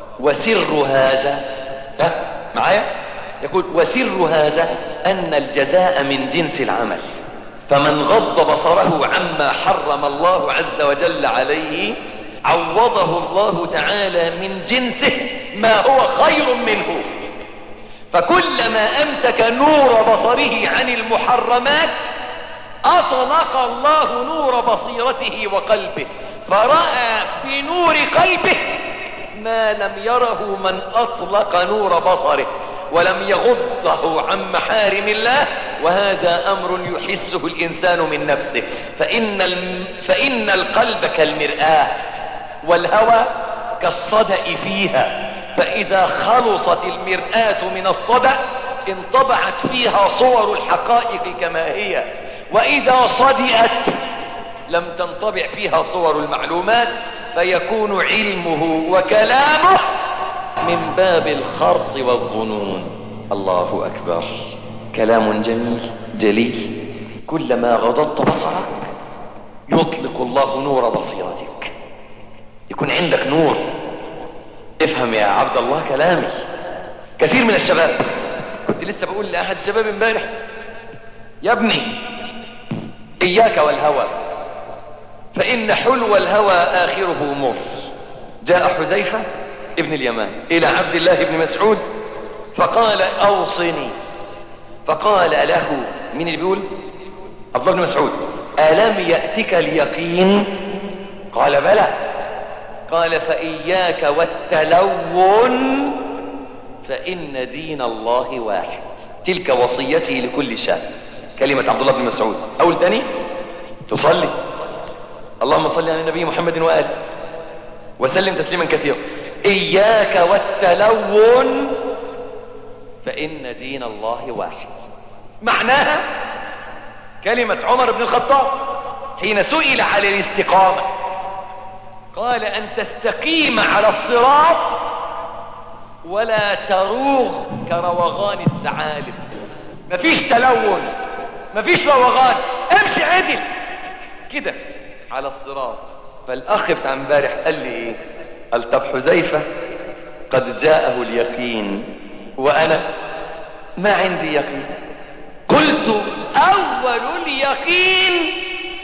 وسر هذا، ها معايا؟ يقول: وسر هذا أن الجزاء من جنس العمل، فمن غض بصره عما حرم الله عز وجل عليه عوضه الله تعالى من جنسه ما هو خير منه. فكلما أمسك نور بصره عن المحرمات أطلق الله نور بصيرته وقلبه، فرأى بنور قلبه ما لم يره من أطلق نور بصره ولم يغضه عن محارم الله. وهذا أمر يحسه الإنسان من نفسه، فإن, الم... فإن القلب كالمرآة والهوى كالصدأ فيها، فإذا خلصت المرآة من الصدأ انطبعت فيها صور الحقائق كما هي، وإذا صدئت لم تنطبع فيها صور المعلومات، فيكون علمه وكلامه من باب الخرص والظنون. الله أكبر، كلام جميل جليل. كلما غضضت بصرك يطلق الله نور بصيرتك، يكون عندك نور. افهم يا عبد الله كلامي. كثير من الشباب، كنت لسه بقول لأحد الشباب امبارح: يا ابني إياك والهوى، فإن حلو الهوى آخره مر. جاء حذيفة ابن اليمان إلى عبد الله بن مسعود فقال: أوصني. فقال له، من اللي بيقول؟ عبد الله بن مسعود: ألم يأتك اليقين؟ قال: بلى. قال: فإياك والتلون فإن دين الله واحد. تلك وصيتي لكل شاب. كلمة عبد الله بن مسعود. أول تاني تصلي اللهم صل على النبي محمد وآله وسلم تسليما كثيرا. إياك والتلون فإن دين الله واحد. معناها كلمة عمر بن الخطاب حين سئل على الاستقامة قال: أن تستقيم على الصراط ولا تروغ كروغان الثعالب. مفيش تلون، مفيش روغان، امشي عدل كده على الصراط. فالأخ بتاع امبارح قال لي ايه؟ قال: طب حذيفة قد جاءه اليقين وأنا ما عندي يقين. قلت: أول اليقين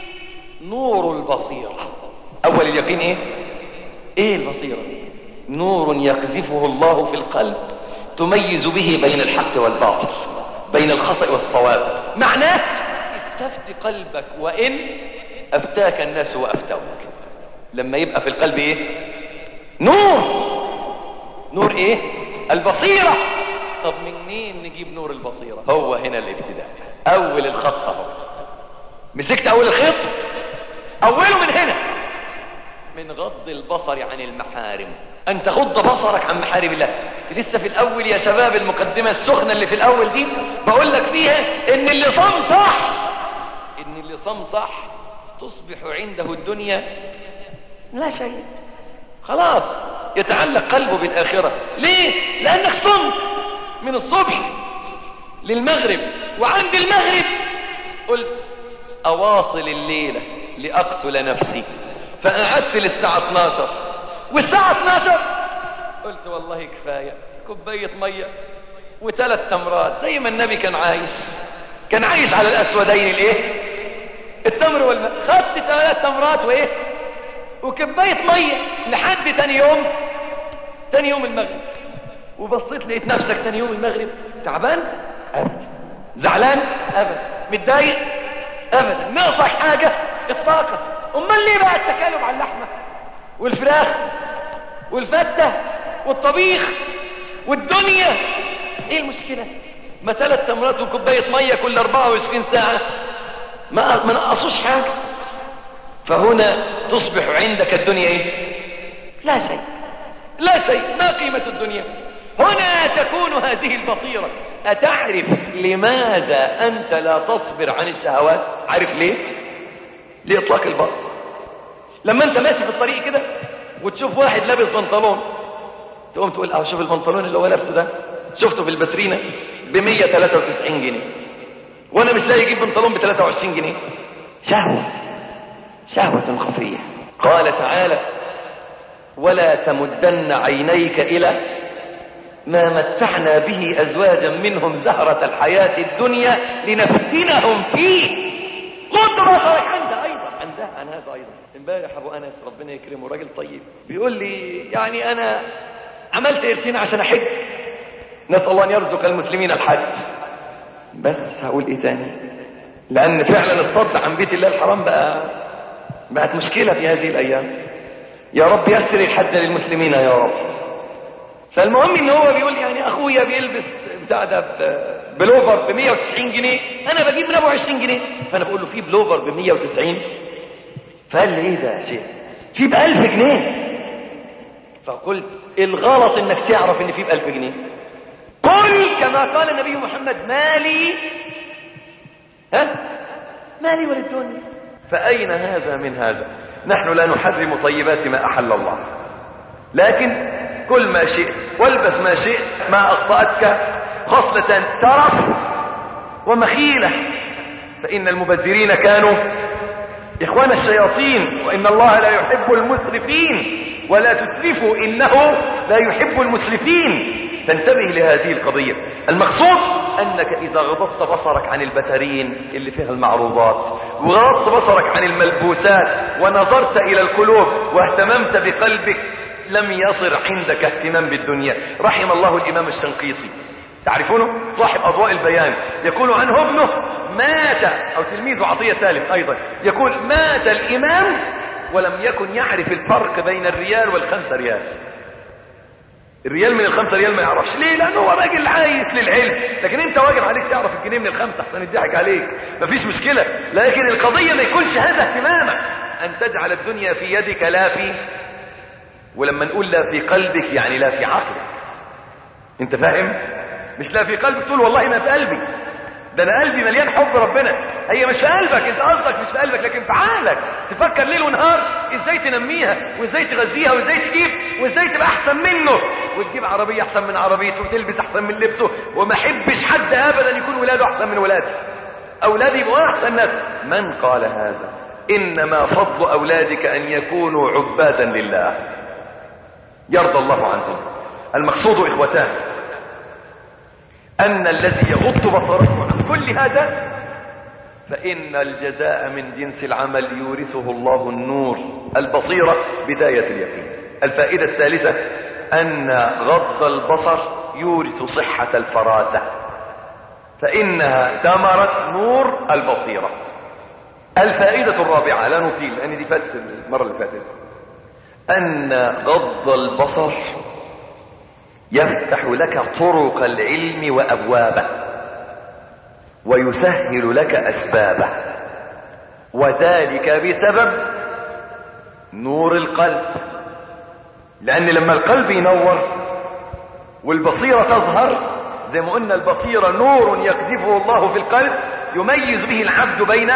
نور البصيرة. أول اليقين ايه؟ ايه البصيرة؟ نور يقذفه الله في القلب تميز به بين الحق والباطل، بين الخطأ والصواب. معناه استفت قلبك وإن أفتاك الناس وأفتوك. لما يبقى في القلب ايه؟ نور. نور ايه؟ البصيرة. طب منين نجيب نور البصيرة؟ هو هنا الابتداء، أول الخط اهو. مسكت أول الخط، أوله من هنا، من غض البصر عن المحارم. أن تغض بصرك عن محارم الله. لسه في الأول يا شباب، المقدمة السخنة اللي في الأول دي بقول لك فيها إن اللي صام صح، إن اللي صام صح تصبح عنده الدنيا لا شيء. خلاص يتعلق قلبه بالآخرة. ليه؟ لأنك صمت من الصبح للمغرب، وعند المغرب قلت أواصل الليلة لأقتل نفسي، فقعدت للساعة اتناشر، والساعة اتناشر قلت والله كفاية كوباية مية وثلاث تمرات زي ما النبي كان عايش. كان عايش على الأسودين الايه؟ التمر والماء. خدت ثلاث تمرات وايه؟ وكوباية مية لحد تاني يوم، تاني يوم المغرب. وبصيت لقيت نفسك تاني يوم المغرب تعبان؟ أبدا. زعلان؟ أبدا. متضايق؟ أبدا. ناقصك حاجة؟ الطاقة. أمال ليه بقى التكالب على اللحمة والفراخ والفتة والطبيخ والدنيا؟ ايه المشكلة؟ ما ثلاث تمرات وكوباية مية كل أربعة وعشرين ساعة ما ما نقصوش حاجة. فهنا تصبح عندك الدنيا ايه؟ لا شيء، لا شيء. ما قيمة الدنيا؟ هنا تكون هذه البصيرة. أتعرف لماذا أنت لا تصبر عن الشهوات؟ عارف ليه؟ لإطلاق البصر. لما أنت ماشي في الطريق كده وتشوف واحد لابس بنطلون، تقوم تقول اه شوف البنطلون اللي هو لابسه ده، شفته في الباترينا ب مية وثلاثة وتسعين جنيه، وانا مش لاقي اجيب بنطلون ب ثلاثة وعشرين جنيه. شهوة، شهوة خفية. قال تعالى: ولا تمدن عينيك إلى ما متعنا به أزواجا منهم زهرة الحياة الدنيا لنفتنهم فيه. غض بصرك. عندها أيضا، عندها عن هذا أيضا. امبارح أبو أنس ربنا يكرمه راجل طيب بيقول لي يعني أنا عملت إرسين عشان أحج، نسأل الله أن يرزق المسلمين الحج. بس هقول إيه تاني؟ لأن فعلا الصد عن بيت الله الحرام بقى بقت مشكلة في هذه الأيام. يا رب يسر الحج للمسلمين يا رب. فالمهم ان هو بيقول يعني اخويا بيلبس بتاع ده بلوفر ب مية وتسعين جنيه، انا بجيب من ابو عشرين جنيه. فانا بقول له في بلوفر ب مية وتسعين؟ فقال لي ايه ده يا شيخ؟ في ب ألف جنيه. فقلت الغلط انك تعرف ان في ب ألف جنيه. قل كما قال النبي محمد: مالي ها مالي وللدنيا. فاين هذا من هذا؟ نحن لا نحرم طيبات ما احل الله، لكن كل ما شئت والبس ما شئت، ما أخطأتك خصلة سرف ومخيلة. فإن المبذرين كانوا إخوان الشياطين، وإن الله لا يحب المسرفين، ولا تسرفوا إنه لا يحب المسرفين. فانتبه لهذه القضية. المقصود أنك إذا غضبت بصرك عن البتارين اللي فيها المعروضات، وغضبت بصرك عن الملبوسات، ونظرت إلى القلوب واهتممت بقلبك، لم يصر عندك اهتمام بالدنيا. رحم الله الإمام الشنقيطي، تعرفونه؟ صاحب أضواء البيان. يقول عنه ابنه: مات، أو تلميذ عطية سالم أيضا يقول مات الإمام ولم يكن يعرف الفرق بين الريال والخمسة ريال. الريال من الخمسة ريال ما يعرفش ليه؟ لأنه هو راجل عايز للعلم، لكن انت واجب عليك تعرف الجنيه من الخمسة عشان يضحك عليك، مفيش مشكلة. لكن القضية ما يكونش هذا اهتمامك، أن تجعل الدنيا في يدك لا في، ولما نقول لا في قلبك يعني لا في عقلك. انت فاهم؟ مش لا في قلبك تقول والله ما في قلبي، ده انا قلبي مليان حب ربنا. هي مش في قلبك، انت قصدك مش في قلبك، لكن في عقلك تفكر ليل ونهار ازاي تنميها وازاي تغذيها وازاي تجيب وازاي تبقى احسن منه، وتجيب عربيه احسن من عربيته وتلبس احسن من لبسه. وما حبش حد ابدا يكون ولاده احسن من ولادي، اولادي يبقوا احسن ناس. من قال هذا؟ انما فضل اولادك ان يكونوا عبادا لله يرضى الله عنهم. المقصود اخوتان أن الذي يغض بصره عن كل هذا فإن الجزاء من جنس العمل يورثه الله النور. البصيرة بداية اليقين. الفائدة الثالثة أن غض البصر يورث صحة الفراسة، فإنها ثمرة نور البصيرة. الفائدة الرابعة، لا نطيل لأن دي فاتت المرة اللي فاتت، أن غض البصر يفتح لك طرق العلم وأبوابه ويسهل لك أسبابه، وذلك بسبب نور القلب. لأن لما القلب ينور والبصيرة تظهر، زي ما قلنا البصيرة نور يقذفه الله في القلب يميز به العبد بين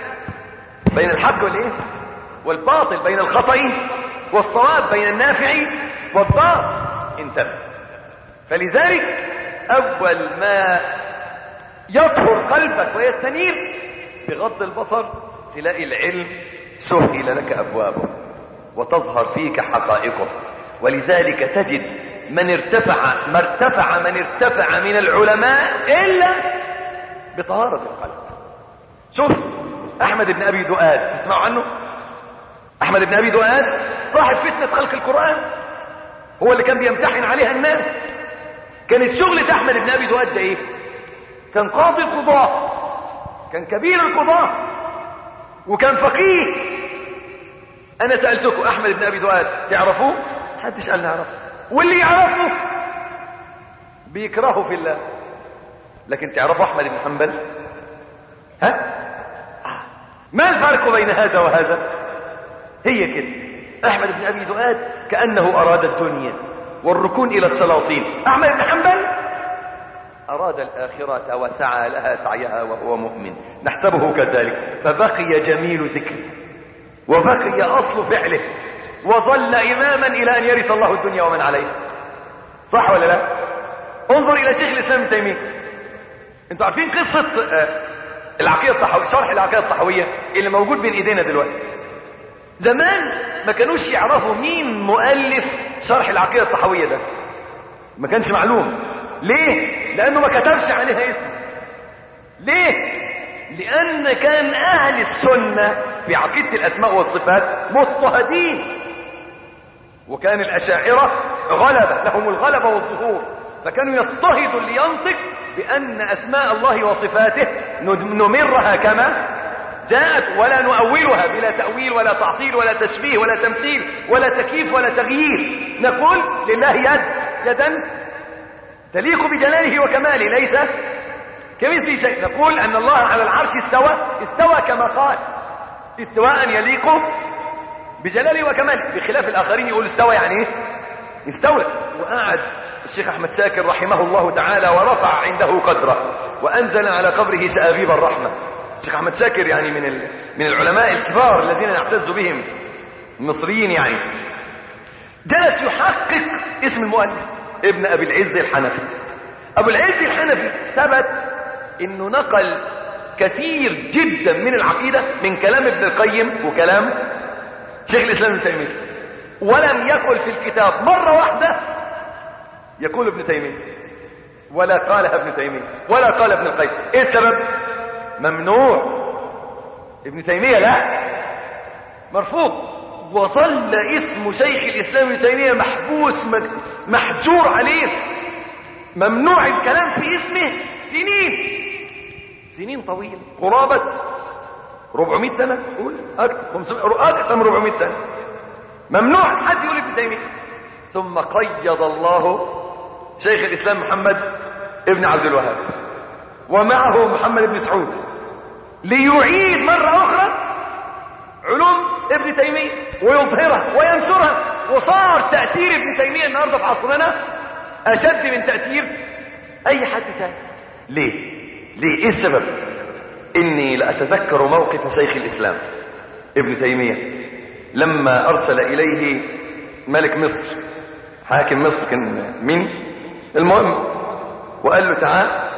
بين الحق والإيه والباطل، بين الخطأ والصواب، بين النافع والضار. انتبه. فلذلك أول ما يطهر قلبك ويستنير بغض البصر تلاقي العلم سهل لك أبوابه وتظهر فيك حقائقه. ولذلك تجد من ارتفع ما ارتفع من ارتفع من العلماء إلا بطهارة القلب. شوف أحمد بن أبي دؤاد، تسمعوا عنه؟ أحمد بن أبي دؤاد صاحب فتنة خلق القرآن، هو اللي كان بيمتحن عليها الناس. كانت شغلة أحمد بن أبي دؤاد ده إيه؟ كان قاضي القضاة، كان كبير القضاة، وكان فقيه. أنا سألتكم أحمد بن أبي دؤاد تعرفوه؟ محدش قال نعرفه، واللي يعرفه بيكرهه في الله. لكن تعرفوا أحمد بن حنبل؟ ها؟ ما الفرق بين هذا وهذا؟ هي كده. أحمد بن أبي دؤاد كأنه أراد الدنيا والركون إلى السلاطين. أحمد بن حنبل أراد الآخرة وسعى لها سعيها وهو مؤمن، نحسبه كذلك. فبقي جميل ذكره وبقي أصل فعله وظل إماما إلى أن يرث الله الدنيا ومن عليها. صح ولا لا؟ انظر إلى شيخ الإسلام ابن تيمية. انتوا عارفين قصة العقيدة الطحاوية، شرح العقيدة الطحاوية اللي موجود بين إيدينا دلوقتي. زمان ما كانوش يعرفوا مين مؤلف شرح العقيدة الطحاوية ده، ما كانش معلوم. ليه؟ لأنه ما كتبش عليها اسم. ليه؟ لأن كان أهل السنة في عقيدة الأسماء والصفات مضطهدين، وكان الأشاعرة غلبة لهم الغلبة والظهور، فكانوا يضطهدوا اللي ينطق بأن أسماء الله وصفاته نمرها كما جاءت ولا نؤولها بلا تأويل ولا تعطيل ولا تشبيه ولا تمثيل ولا تكييف ولا تغيير. نقول لله يد، يدا تليق بجلاله وكماله ليس كمثله شيء. نقول أن الله على العرش استوى، استوى كما قال استواء يليق بجلاله وكماله، بخلاف الآخرين يقول استوى يعني ايه؟ استولى. وقعد الشيخ أحمد شاكر رحمه الله تعالى ورفع عنده قدره وأنزل على قبره سآبيب الرحمة. الشيخ أحمد شاكر يعني من من العلماء الكبار الذين نعتز بهم المصريين. يعني جلس يحقق اسم المؤلف ابن أبي العز الحنفي. أبو العز الحنفي ثبت إنه نقل كثير جدا من العقيدة من كلام ابن القيم وكلام شيخ الإسلام ابن تيمية، ولم يقل في الكتاب مرة واحدة يقول ابن تيمية ولا قالها ابن تيمية ولا قال ابن القيم. ايه السبب؟ ممنوع. ابن تيمية لا، مرفوض. وظل اسم شيخ الإسلام ابن تيمية محبوس محجور عليه، ممنوع الكلام في اسمه سنين سنين طويلة، قرابة أربعمائة سنة، قول أكثر أكثر من أربعمائة سنة. ممنوع حد يقول ابن تيمية. ثم قيض الله شيخ الإسلام محمد ابن عبد الوهاب ومعه محمد بن سعود ليعيد مرة أخرى علوم ابن تيمية ويظهرها وينشرها. وصار تأثير ابن تيمية النهاردة في عصرنا أشد من تأثير أي حد ثاني. ليه؟ ليه؟ إيه السبب؟ إني لأتذكر موقف شيخ الإسلام ابن تيمية لما أرسل إليه ملك مصر، حاكم مصر كان مين؟ المهم، وقال له تعال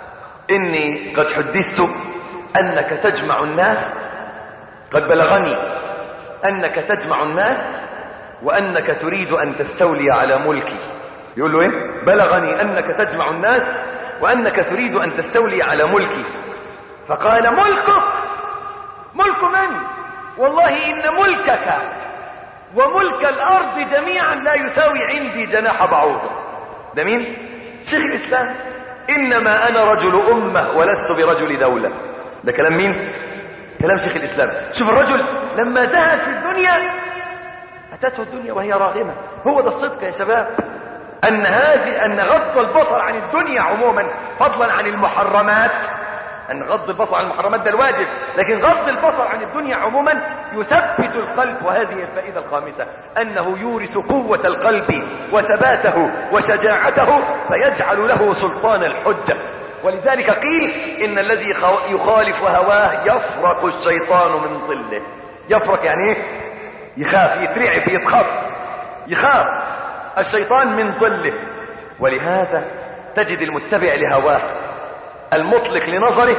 إني قد حدثت أنك تجمع الناس، قد بلغني أنك تجمع الناس وأنك تريد أن تستولي على ملكي. يقول له إيه؟ بلغني أنك تجمع الناس وأنك تريد أن تستولي على ملكي. فقال ملكك؟ ملك من؟ والله إن ملكك وملك الأرض جميعا لا يساوي عندي جناح بعوضة. ده مين؟ شيخ الإسلام. إنما أنا رجل أمة ولست برجل دولة. ده كلام مين؟ كلام شيخ الإسلام. شوف الرجل لما زهد في الدنيا أتته الدنيا وهي راغمة. هو ده الصدق يا شباب، أن هذه أن غض البصر عن الدنيا عموما فضلا عن المحرمات، أن غض البصر عن المحرمات ده الواجب، لكن غض البصر عن الدنيا عموما يثبت القلب. وهذه الفائدة الخامسة، أنه يورث قوة القلب وثباته وشجاعته فيجعل له سلطان الحجة. ولذلك قيل إن الذي يخالف هواه يفرق الشيطان من ظله. يفرق يعني ايه؟ يخاف، يترعب، يتخف، يخاف الشيطان من ظله. ولهذا تجد المتبع لهواه المطلق لنظره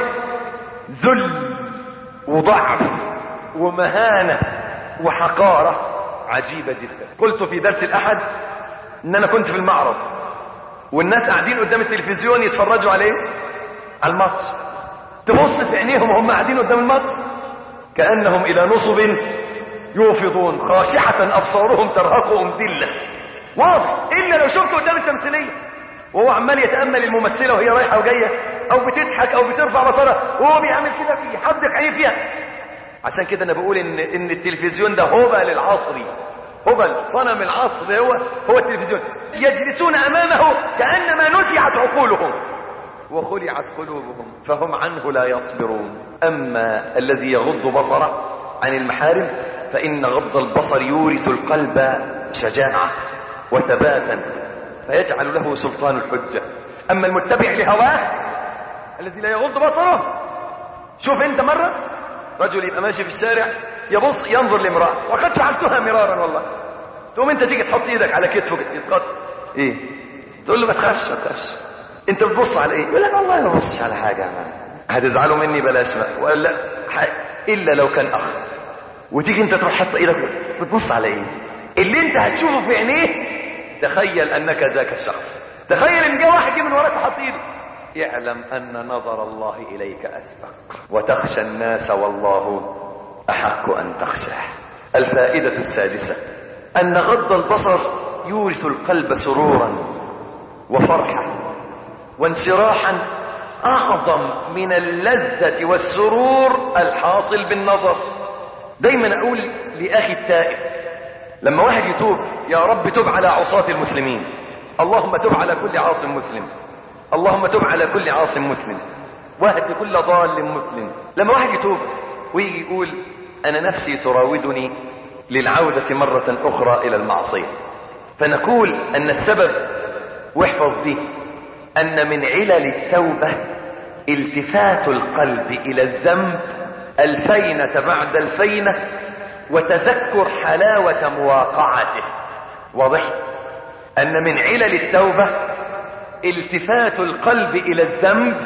ذل وضعف ومهانة وحقارة عجيبة جدا. قلت في درس الأحد إن أنا كنت في المعرض والناس قاعدين قدام التلفزيون يتفرجوا عليه على الماتش. تبص في عينيهم وهم قاعدين قدام الماتش كأنهم إلى نصب يوفضون، خاشعة أبصارهم ترهقهم ذلة. واضح إلا لو شفته قدام التمثيلية وهو عمال يتأمل الممثلة وهي رايحة وجاية أو بتضحك أو بترفع بصرها وهو بيعمل كده فيه حدق عينيه فيها. عشان كده أنا بقول إن إن التلفزيون ده هبل العصري، هبل صنم العصر هو هو التلفزيون. يجلسون أمامه كأنما نزعت عقولهم وخلعت قلوبهم فهم عنه لا يصبرون. أما الذي يغض بصره عن المحارم فإن غض البصر يورث القلب شجاعة وثباتا فيجعل له سلطان الحجة. أما المتبع لهواه الذي لا يغض بصره، شوف انت مرة رجل يبقى ماشي في الشارع يبص ينظر لامرأة، وقد فعلتها مرارا والله، تقوم انت تيجي تحط ايدك على كتفه يتقط ايه، تقول له ما تخافش ما تخافش، انت بتبص على ايه؟ يقول لك والله ما ببصش على حاجة، هتزعلوا مني بلاش ما. ولا الا لو كان اخ، وتيجي انت تروح حط ايدك بتبص على ايه؟ اللي انت هتشوفه في عينيه تخيل انك ذاك الشخص. تخيل ان جه واحد جه من وراك وحط ايده، اعلم ان نظر الله اليك اسبق وتخشى الناس والله احق ان تخشاه. الفائدة السادسة ان غض البصر يورث القلب سرورا وفرحا وانشراحا اعظم من اللذة والسرور الحاصل بالنظر. دايما اقول لاخي التائب لما واحد يتوب، يا رب تب على عصاة المسلمين، اللهم تب على كل عاص مسلم، اللهم تب على كل عاص مسلم، واهد كل ضال مسلم. لما واحد يتوب ويجي يقول انا نفسي تراودني للعودة مرة اخرى الى المعصية، فنقول ان السبب، واحفظ به، ان من علل التوبة التفات القلب الى الذنب الفينة بعد الفينة وتذكر حلاوة مواقعته. واضح؟ أن من علل التوبة التفات القلب إلى الذنب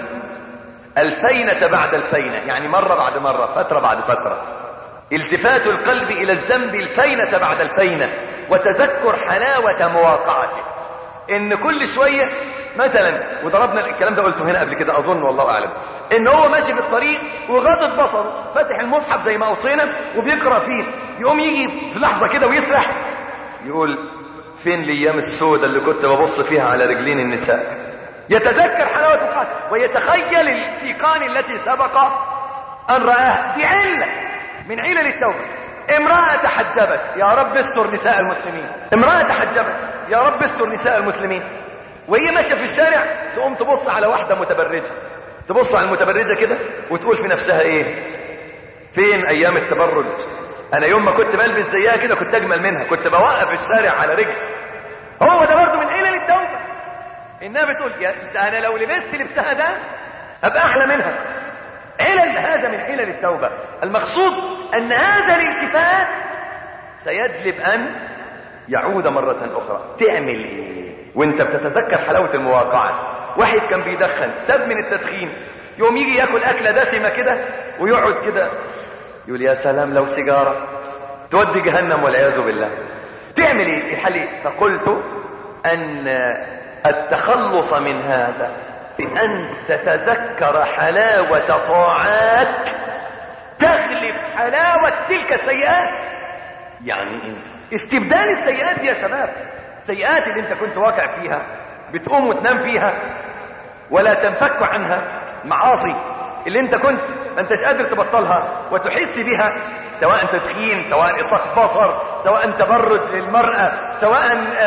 الفينة بعد الفينة، يعني مرة بعد مرة، فترة بعد فترة. التفات القلب إلى الذنب الفينة بعد الفينة وتذكر حلاوة مواقعته. إن كل شوية مثلا، وضربنا الكلام ده قلته هنا قبل كده أظن والله أعلم، إن هو ماشي في الطريق وغاضت بصره، فاتح المصحف زي ما أوصينا وبيقرأ فيه، يقوم يجي في لحظة كده ويسرح يقول فين الأيام السوداء اللي كنت ببص فيها على رجلين النساء؟ يتذكر حلاوة القلب ويتخيل السيقان التي سبق أن رآها. دي علة من علل التوبة. امرأة تحجبت، يا رب استر نساء المسلمين. امرأة تحجبت، يا رب استر نساء المسلمين. وهي ماشية في الشارع تقوم تبص على واحدة متبرجة، تبص على المتبرجة كده وتقول في نفسها ايه؟ فين ايام التبرج؟ انا يوم ما كنت بلبس زيها كده كنت اجمل منها، كنت بوقف الشارع على رجل. هو ده برضه من علل التوبة، انها بتقول يا انا لو لبست لبسها ده ابقى احلى منها. علل، هذا من علل التوبة. المقصود ان هذا الالتفات سيجلب ان يعود مرة اخرى. تعمل ايه وانت بتتذكر حلاوة المواقعة؟ واحد كان بيدخن، تاب من التدخين، يوم يجي ياكل اكلة دسمة كده ويقعد كده يقول يا سلام لو سيجارة تودي جهنم والعياذ بالله. تعمل ايه؟ الحل فقلت ان التخلص من هذا بأن تتذكر حلاوة طاعات تغلب حلاوة تلك السيئات. يعني ايه؟ استبدال السيئات يا شباب. سيئات اللي انت كنت واقع فيها بتقوم وتنام فيها ولا تنفك عنها، معاصي اللي انت كنت ما انتش قادر تبطلها وتحس بها، سواء تدخين، سواء اطلاق بصر، سواء تبرج للمرأة، سواء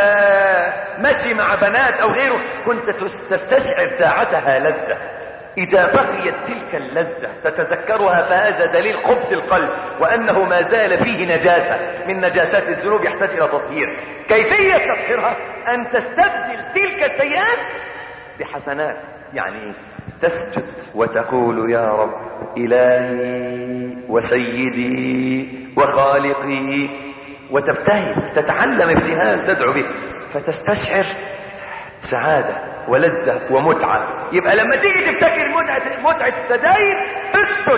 مشي مع بنات او غيره، كنت تستشعر ساعتها لذة. اذا بقيت تلك اللذة تتذكرها فهذا دليل خبث القلب وانه ما زال فيه نجاسة من نجاسات الذنوب يحتاج الى تطهير. كيفية تطهيرها؟ ان تستبدل تلك السيئات بحسنات. يعني تسجد وتقول يا رب إلهي وسيدي وخالقي، وتبتهل، تتعلم ابتهال تدعو به، فتستشعر سعادة ولذة ومتعة. يبقى لما تيجي تفتكر متعة, متعة السجاير اسجد،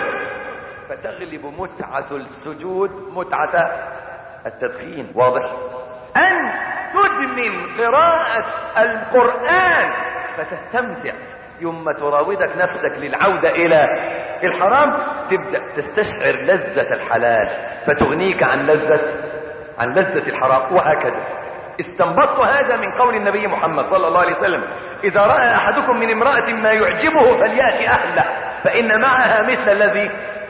فتغلب متعة السجود متعة التدخين. واضح؟ أن تدمن قراءة القرآن فتستمتع، يوم تراودك نفسك للعودة إلى الحرام تبدأ تستشعر لذة الحلال فتغنيك عن لذة عن لذة الحرام، وهكذا. استنبطت هذا من قول النبي محمد صلى الله عليه وسلم: إذا رأى أحدكم من امرأة ما يعجبه فليأتي أهله فإن معها مثل الذي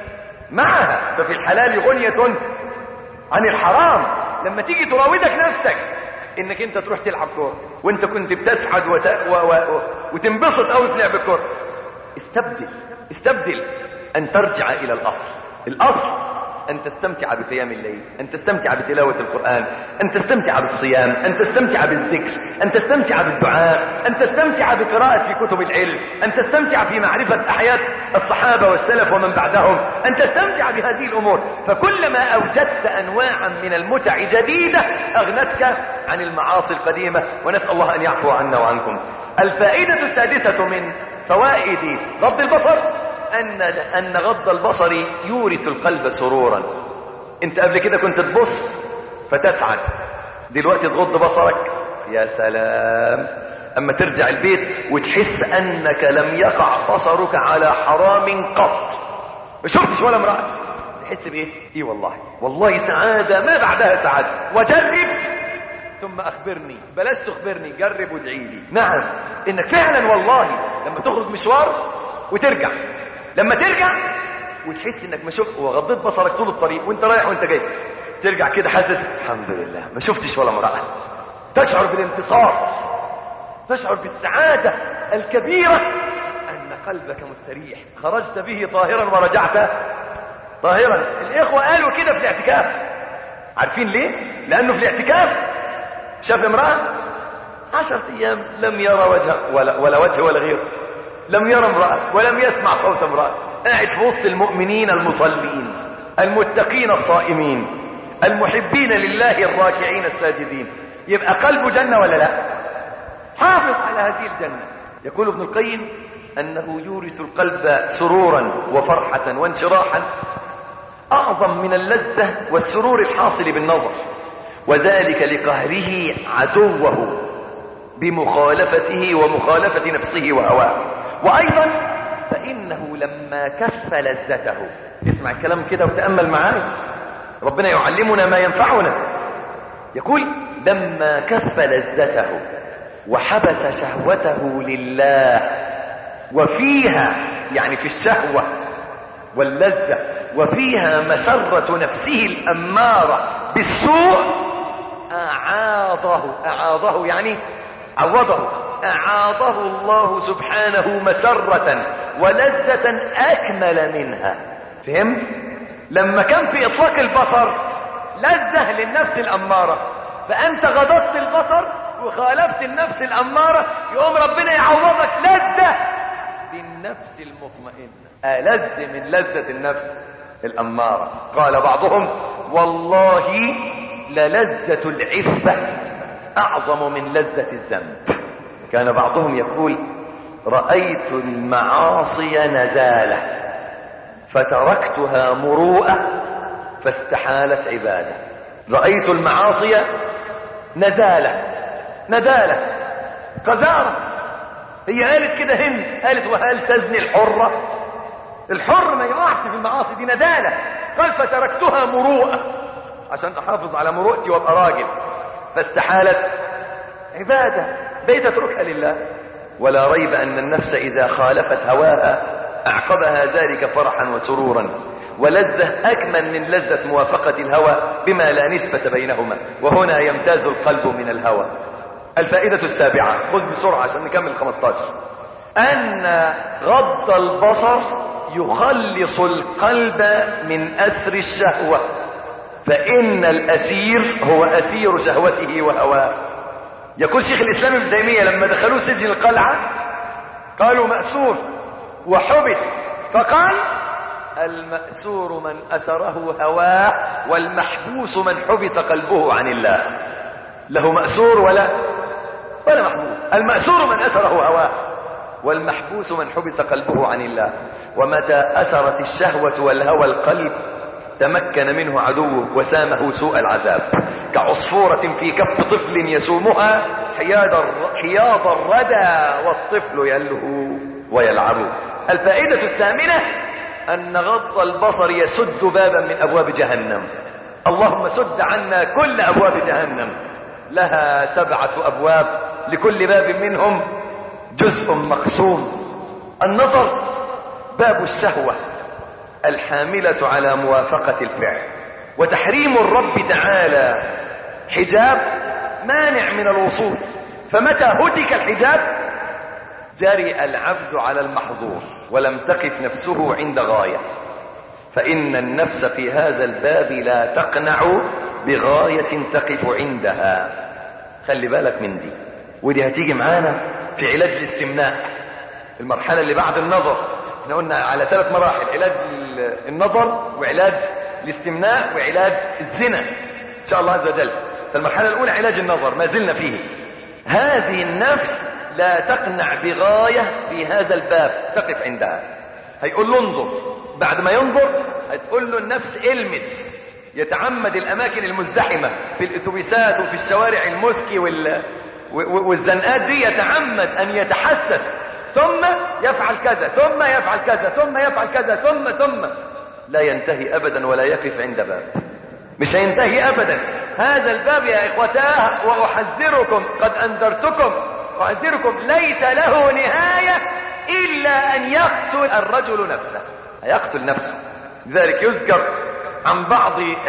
معها. ففي الحلال غنية عن الحرام. لما تيجي تراودك نفسك انك انت تروح تلعب كوره وانت كنت بتسعد وت... و... و... وتنبسط قوي في لعب الكوره، استبدل استبدل ان ترجع الى الاصل. الاصل ان تستمتع بقيام الليل، ان تستمتع بتلاوه القران، ان تستمتع بالصيام، ان تستمتع بالذكر، ان تستمتع بالدعاء، ان تستمتع بقراءه في كتب العلم، ان تستمتع في معرفه احياء الصحابه والسلف ومن بعدهم، ان تستمتع بهذه الامور. فكلما اوجدت انواعا من المتع جديده اغنتك عن المعاصي القديمه، ونسال الله ان يعفو عنا وعنكم. الفائده السادسه من فوائد غض البصر أن أن غض البصر يورث القلب سرورا. أنت قبل كده كنت تبص فتسعد، دلوقتي تغض بصرك يا سلام، أما ترجع البيت وتحس أنك لم يقع بصرك على حرام قط، ما شفتش ولا امرأة، تحس بإيه؟ إيه والله والله سعادة ما بعدها سعادة. وجرب ثم أخبرني، بلاش تخبرني، جرب وادعي لي. نعم إنك فعلا والله لما تخرج مشوار وترجع، لما ترجع وتحس انك ما شفت وغضيت بصرك طول الطريق وانت رايح وانت جاي، ترجع كده حاسس الحمد لله ما شفتش ولا امرأة، تشعر بالانتصار، تشعر بالسعادة الكبيرة ان قلبك مستريح، خرجت به طاهرا ورجعت طاهرا. الاخوة قالوا كده في الاعتكاف، عارفين ليه؟ لانه في الاعتكاف شاف امرأة عشرة ايام لم يرى وجه ولا, ولا وجه ولا غيره، لم يرى امرأة ولم يسمع صوت امرأة، قاعد في وسط المؤمنين المصلين المتقين الصائمين المحبين لله الراكعين الساجدين. يبقى قلبه جنة ولا لا؟ حافظ على هذه الجنة. يقول ابن القيم أنه يورث القلب سرورا وفرحة وانشراحا أعظم من اللذة والسرور الحاصل بالنظر، وذلك لقهره عدوه بمخالفته ومخالفة نفسه وهواه. وأيضا فإنه لما كف لذته، اسمع الكلام كده وتأمل معايا، ربنا يعلمنا ما ينفعنا. يقول لما كف لذته وحبس شهوته لله، وفيها يعني في الشهوة واللذة وفيها مسرة نفسه الأمارة بالسوء، أعاضه أعاضه يعني عوضه أعاضه الله سبحانه مسرة ولذة أكمل منها. فهمت؟ لما كان في إطلاق البصر لذة للنفس الأمارة، فأنت غضبت البصر وخالفت النفس الأمارة، يقوم ربنا يعوضك لذة للنفس المطمئنة، ألذ من لذة النفس الأمارة. قال بعضهم والله للذة العفة أعظم من لذة الذنب. كان بعضهم يقول رأيت المعاصي نزالة فتركتها مروءة فاستحالت عبادة. رأيت المعاصي نزالة ندالة قذارة. هي قالت كده هند، قالت وهل تزني الحرة؟ الحر ما يقعش في المعاصي، دي ندالة. قال فتركتها مروءة عشان احافظ على مروءتي وابقى راجل، فاستحالت عبادة، بيت اتركها لله. ولا ريب ان النفس اذا خالفت هواها اعقبها ذلك فرحا وسرورا ولذة اكمل من لذة موافقة الهوى بما لا نسبة بينهما، وهنا يمتاز القلب من الهوى. الفائدة السابعة، خذ بسرعة عشان نكمل خمستاشر، أن غض البصر يخلص القلب من أسر الشهوة، فإن الأسير هو أسير شهوته وهواه. يقول شيخ الإسلام ابن تيمية لما دخلوه سجن القلعة قالوا مأسور وحبس، فقال المأسور من أسره هواه والمحبوس من حبس قلبه عن الله. له مأسور ولا ولا محبوس. المأسور من أسره هواه والمحبوس من حبس قلبه عن الله. ومتى أسرت الشهوة والهوى القلب تمكن منه عدوه وسامه سوء العذاب، كعصفورة في كف طفل يسومها حياض الردى والطفل يلهو ويلعب. الفائدة الثامنة أن غض البصر يسد بابا من أبواب جهنم. اللهم سد عنا كل أبواب جهنم، لها سبعة أبواب لكل باب منهم جزء مقسوم. النظر باب الشهوة الحاملة على موافقة الفعل، وتحريم الرب تعالى حجاب مانع من الوصول، فمتى هتك الحجاب جرئ العبد على المحظور ولم تقف نفسه عند غاية، فإن النفس في هذا الباب لا تقنع بغاية تقف عندها. خلي بالك من دي، ودي هتيجي معانا في علاج الاستمناء، المرحلة اللي بعد النظر. احنا قلنا على ثلاث مراحل: علاج النظر وعلاج الاستمناء وعلاج الزنا ان شاء الله عز وجل. فالمرحلة الاولى علاج النظر ما زلنا فيه. هذه النفس لا تقنع بغاية في هذا الباب تقف عندها. هيقول له انظر، بعد ما ينظر هتقول له النفس المس، يتعمد الاماكن المزدحمة في الاتوبيسات وفي الشوارع المسكي وال... والزنقات دي، يتعمد ان يتحسس، ثم يفعل كذا ثم يفعل كذا ثم يفعل كذا ثم ثم لا ينتهي ابدا ولا يقف عند باب، مش هينتهي ابدا. هذا الباب يا اخوتاه واحذركم قد انذرتكم احذركم ليس له نهاية الا ان يقتل الرجل نفسه، هيقتل نفسه. لذلك يذكر عن بعض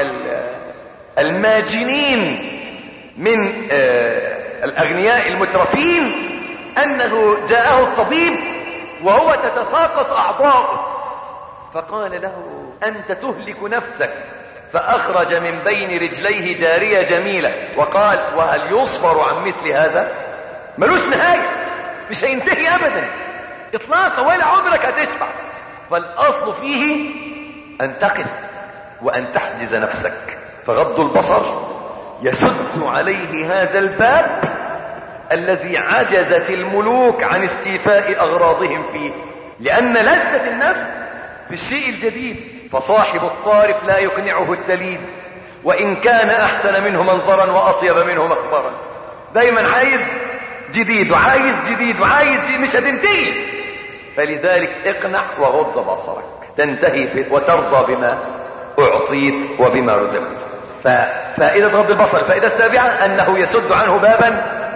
الماجنين من الاغنياء المترفين أنه جاءه الطبيب وهو تتساقط أعضاؤه، فقال له أنت تهلك نفسك، فأخرج من بين رجليه جارية جميلة وقال وهل يصبر عن مثل هذا؟ ملوش نهاية، مش هينتهي أبدا إطلاقا، ولا عمرك هتشبع. فالأصل فيه أن تقف وأن تحجز نفسك. فغض البصر يسد عليه هذا الباب الذي عجزت الملوك عن استيفاء أغراضهم فيه، لأن لذة النفس في الشيء الجديد، فصاحب الطارف لا يقنعه الدليل وإن كان أحسن منه منظرا وأطيب منه مخبرا. دايما عايز جديد وعايز جديد وعايز جديد، مش هتنتهي. فلذلك اقنع وغض بصرك تنتهي وترضى بما أعطيت وبما رزقت. ففائدة غض البصر. الفائدة السابعة أنه يسد عنه بابا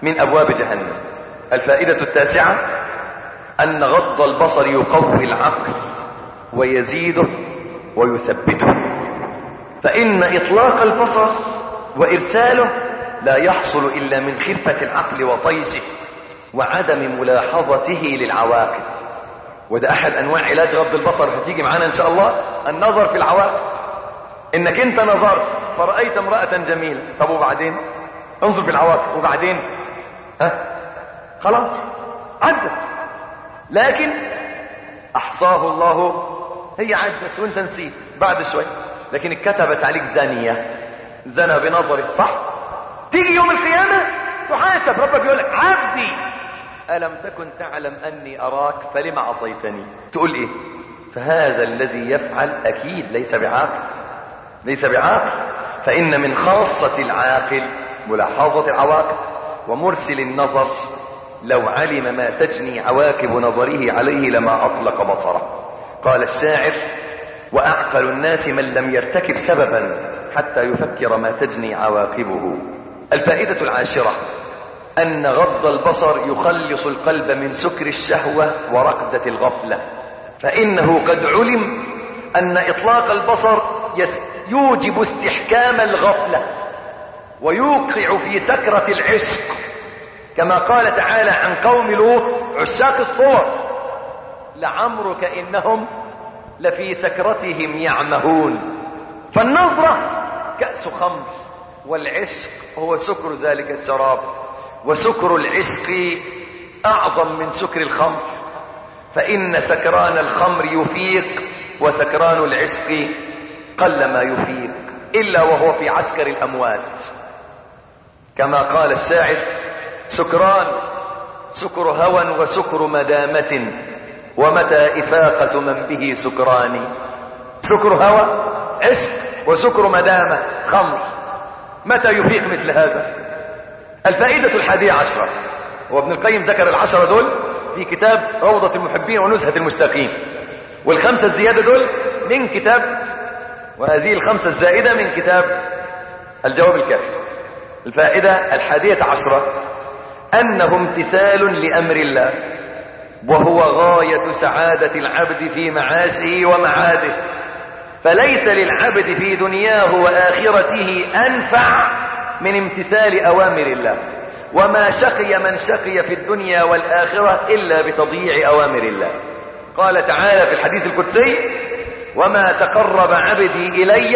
من أبواب جهنم. الفائدة التاسعة أن غض البصر يقوي العقل ويزيده ويثبته، فإن إطلاق البصر وإرساله لا يحصل إلا من خفة العقل وطيسه وعدم ملاحظته للعواقب. وده أحد أنواع علاج غض البصر هتيجي معانا إن شاء الله، النظر في العواقب. إنك أنت نظرت فرأيت امرأة جميلة، طب وبعدين انظر في العواقب، وبعدين ها خلاص عدت، لكن أحصاه الله، هي عدت وانت نسيت بعد شوي، لكن اتكتبت عليك زانية، زنى بنظرك، صح؟ تيجي يوم القيامة تحاسب، ربك يقول لك عبدي ألم تكن تعلم أني أراك فلم عصيتني؟ تقول إيه؟ فهذا الذي يفعل أكيد ليس بعاقل، ليس بعاقل. فإن من خاصة العاقل ملاحظة العواقب، ومرسل النظر لو علم ما تجني عواقب نظره عليه لما أطلق بصره. قال الشاعر: وأعقل الناس من لم يرتكب سببا حتى يفكر ما تجني عواقبه. الفائدة العاشرة أن غض البصر يخلص القلب من سكر الشهوة ورقدة الغفلة، فإنه قد علم أن إطلاق البصر يوجب استحكام الغفلة ويوقع في سكرة العشق، كما قال تعالى عن قوم لوط عشاق الصور: لعمرك إنهم لفي سكرتهم يعمهون. فالنظرة كأس خمر، والعشق هو سكر ذلك الشراب، وسكر العشق أعظم من سكر الخمر، فإن سكران الخمر يفيق وسكران العشق قل ما يفيق إلا وهو في عسكر الأموات، كما قال الشاعر: سكران سكر هوى وسكر مدامة، ومتى إفاقة من به سكران. سكر هوى عشق، وسكر مدامة خمر، متى يفيق مثل هذا؟ الفائدة الحادية عشرة، وابن القيم ذكر العشرة دول في كتاب روضة المحبين ونزهة المشتاقين، والخمسة الزيادة دول من كتاب، وهذه الخمسة الزائدة من كتاب الجواب الكافي. الفائدة الحادية عشرة أنه امتثال لأمر الله، وهو غاية سعادة العبد في معاشه ومعاده، فليس للعبد في دنياه وآخرته أنفع من امتثال أوامر الله، وما شقي من شقي في الدنيا والآخرة إلا بتضييع أوامر الله. قال تعالى في الحديث القدسي: وما تقرب عبدي إلي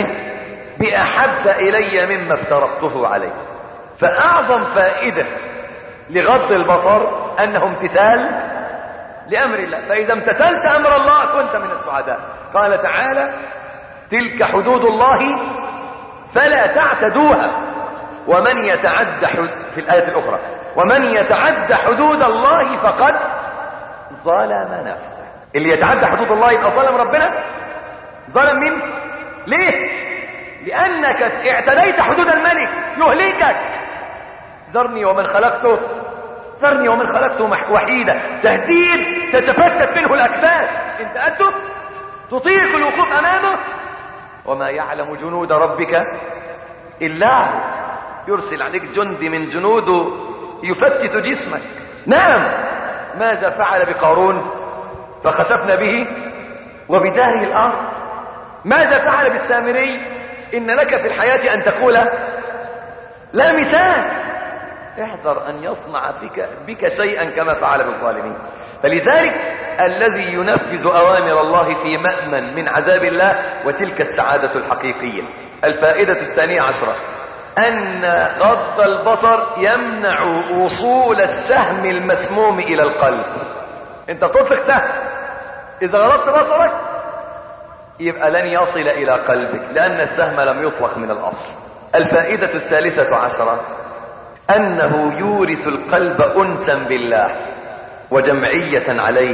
بأحب إلي مما افترضته عليه. فأعظم فائدة لغض البصر أنه امتثال لأمر الله، فإذا امتثلت أمر الله كنت من السعداء. قال تعالى: تلك حدود الله فلا تعتدوها، ومن يتعد في الآية الأخرى: ومن يتعد حدود الله فقد ظلم نفسه. اللي يتعدى حدود الله يبقى ظلم ربنا. ظلم مين؟ ليه؟ لأنك اعتديت حدود الملك يهلكك. ذرني ومن خلقته ذرني ومن خلقته وحيدا، تهديد تتفتت منه الأكباد. انت أنت تطيق الوقوف أمامه، وما يعلم جنود ربك إلا هو، يرسل عليك جند من جنوده يفتت جسمك. نعم، ماذا فعل بقارون؟ فخسفنا به وبداره الأرض. ماذا فعل بالسامري؟ إن لك في الحياة أن تقول لا مساس. احذر أن يصنع بك, بك شيئا كما فعل بالظالمين. فلذلك الذي ينفذ أوامر الله في مأمن من عذاب الله، وتلك السعادة الحقيقية. الفائدة الثانية عشرة أن غض البصر يمنع وصول السهم المسموم إلى القلب. انت تطلق سهم، إذا غضت بصرك يبقى لن يصل إلى قلبك، لأن السهم لم يطلق من الأصل. الفائدة الثالثة عشرة أنه يورث القلب أنسا بالله وجمعية عليه،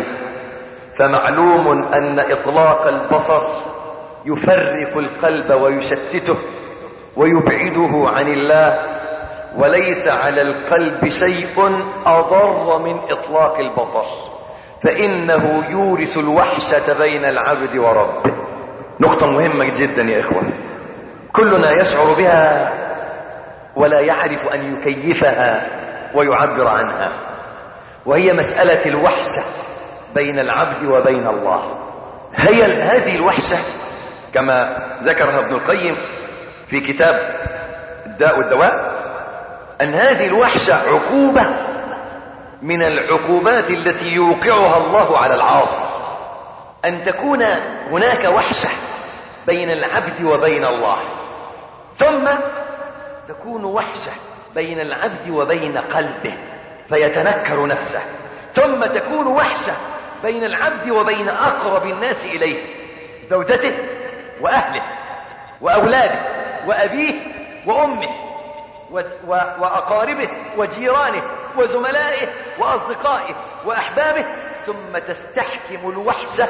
فمعلوم أن إطلاق البصر يفرق القلب ويشتته ويبعده عن الله، وليس على القلب شيء أضر من إطلاق البصر، فإنه يورث الوحشة بين العبد وربه. نقطة مهمة جدا يا إخوة، كلنا يشعر بها ولا يعرف أن يكيفها ويعبر عنها، وهي مسألة الوحشة بين العبد وبين الله. هي هذه الوحشة كما ذكرها ابن القيم في كتاب الداء والدواء، أن هذه الوحشة عقوبة من العقوبات التي يوقعها الله على العاصي، أن تكون هناك وحشة بين العبد وبين الله، ثم تكون وحشة بين العبد وبين قلبه فيتنكر نفسه، ثم تكون وحشة بين العبد وبين أقرب الناس إليه، زوجته وأهله وأولاده وأبيه وأمه وأقاربه وجيرانه وزملائه وأصدقائه وأحبابه، ثم تستحكم الوحشة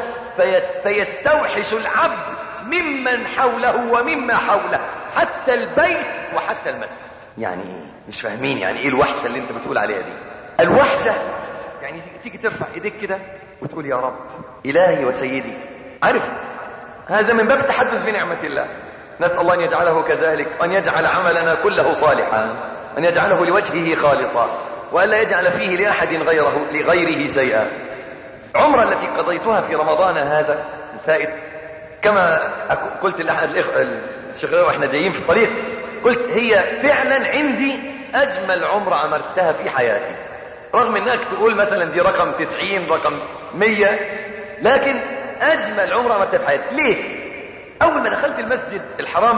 فيستوحش العبد ممن حوله ومما حوله حتى البيت وحتى المسجد. يعني ايه؟ مش فاهمين يعني ايه الوحشة اللي انت بتقول عليها دي؟ الوحشة يعني تيجي ترفع ايديك كده وتقول يا رب إلهي وسيدي. عارف هذا من باب التحدث بنعمة الله، نسأل الله أن يجعله كذلك، أن يجعل عملنا كله صالحا، أن يجعله لوجهه خالصا، وألا يجعل فيه لأحد غيره لغيره شيئا. عمرة التي قضيتها في رمضان هذا الفائت، كما قلت لأحد الشيخ وإحنا جايين في الطريق، قلت هي فعلا عندي أجمل عمرة عملتها في حياتي، رغم أنك تقول مثلا دي رقم تسعين رقم مية، لكن أجمل عمرة عملتها في حياتي. ليه؟ أول ما دخلت المسجد الحرام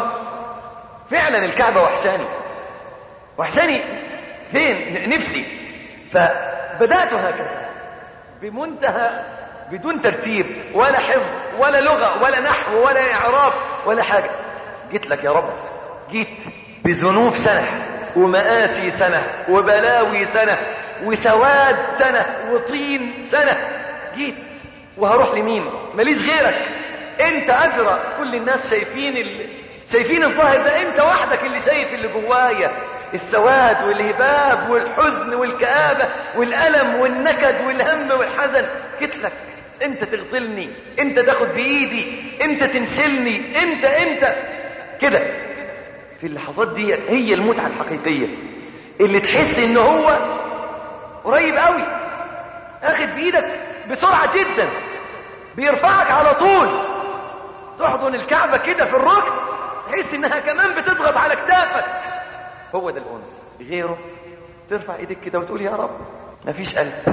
فعلا الكعبة وحشاني وحشاني فين نفسي، فبدأت هكذا بمنتهى بدون ترتيب ولا حفظ ولا لغة ولا نحو ولا إعراب ولا حاجة. جيت لك يا رب، جيت بذنوب سنة ومآسي سنة وبلاوي سنة وسواد سنة وطين سنة، جيت وهروح لمين؟ ماليش غيرك، انت أدرى. كل الناس شايفين اللي شايفين الظاهر ده، انت وحدك اللي شايف اللي جوايا، السواد والهباب والحزن والكآبة والألم والنكد والهم والحزن. جيت لك انت تغسلني، انت تاخد بإيدي، انت تنشلني، انت انت كده. في اللحظات دي هي المتعة الحقيقية، اللي تحس ان هو قريب قوي، اخد بإيدك بسرعة جدا، بيرفعك على طول، تحضن الكعبة كده في الركن، تحس انها كمان بتضغط على كتافك. هو ده الأنس. غيره ترفع ايدك كده وتقول يا رب مفيش قلب،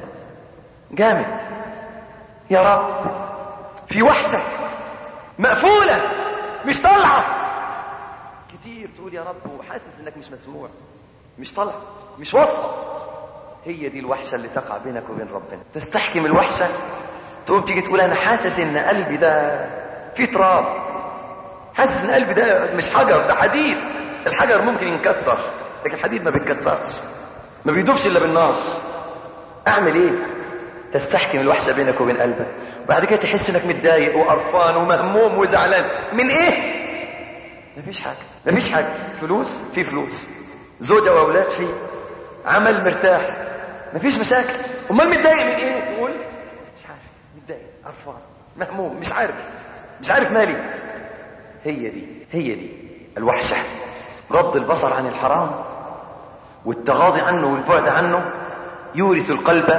جامد يا رب، في وحشة مقفولة مش طالعة كتير، تقول يا رب وحاسس انك مش مسموع، مش طالع، مش واصلة. هي دي الوحشة اللي تقع بينك وبين ربنا. تستحكم الوحشة، تقوم تيجي تقول انا حاسس ان قلبي ده فيه تراب، حاسس ان قلبي ده مش حجر، ده حديد. الحجر ممكن ينكسر لكن الحديد ما بيتكسرش، ما بيدوبش الا بالنار. اعمل ايه؟ تستحكم الوحشة بينك وبين قلبك، وبعد كده تحس انك متضايق وقرفان ومهموم وزعلان من ايه؟ مفيش حاجة، مفيش حاجة. فلوس، في فلوس، زوجة واولاد، في عمل، مرتاح، مفيش مشاكل. امال متضايق من ايه؟ تقول مش عارف، متضايق، قرفان، مهموم، مش عارف مش عارف مالي. هي دي هي دي الوحشة. غض البصر عن الحرام والتغاضي عنه والبعد عنه يورث القلب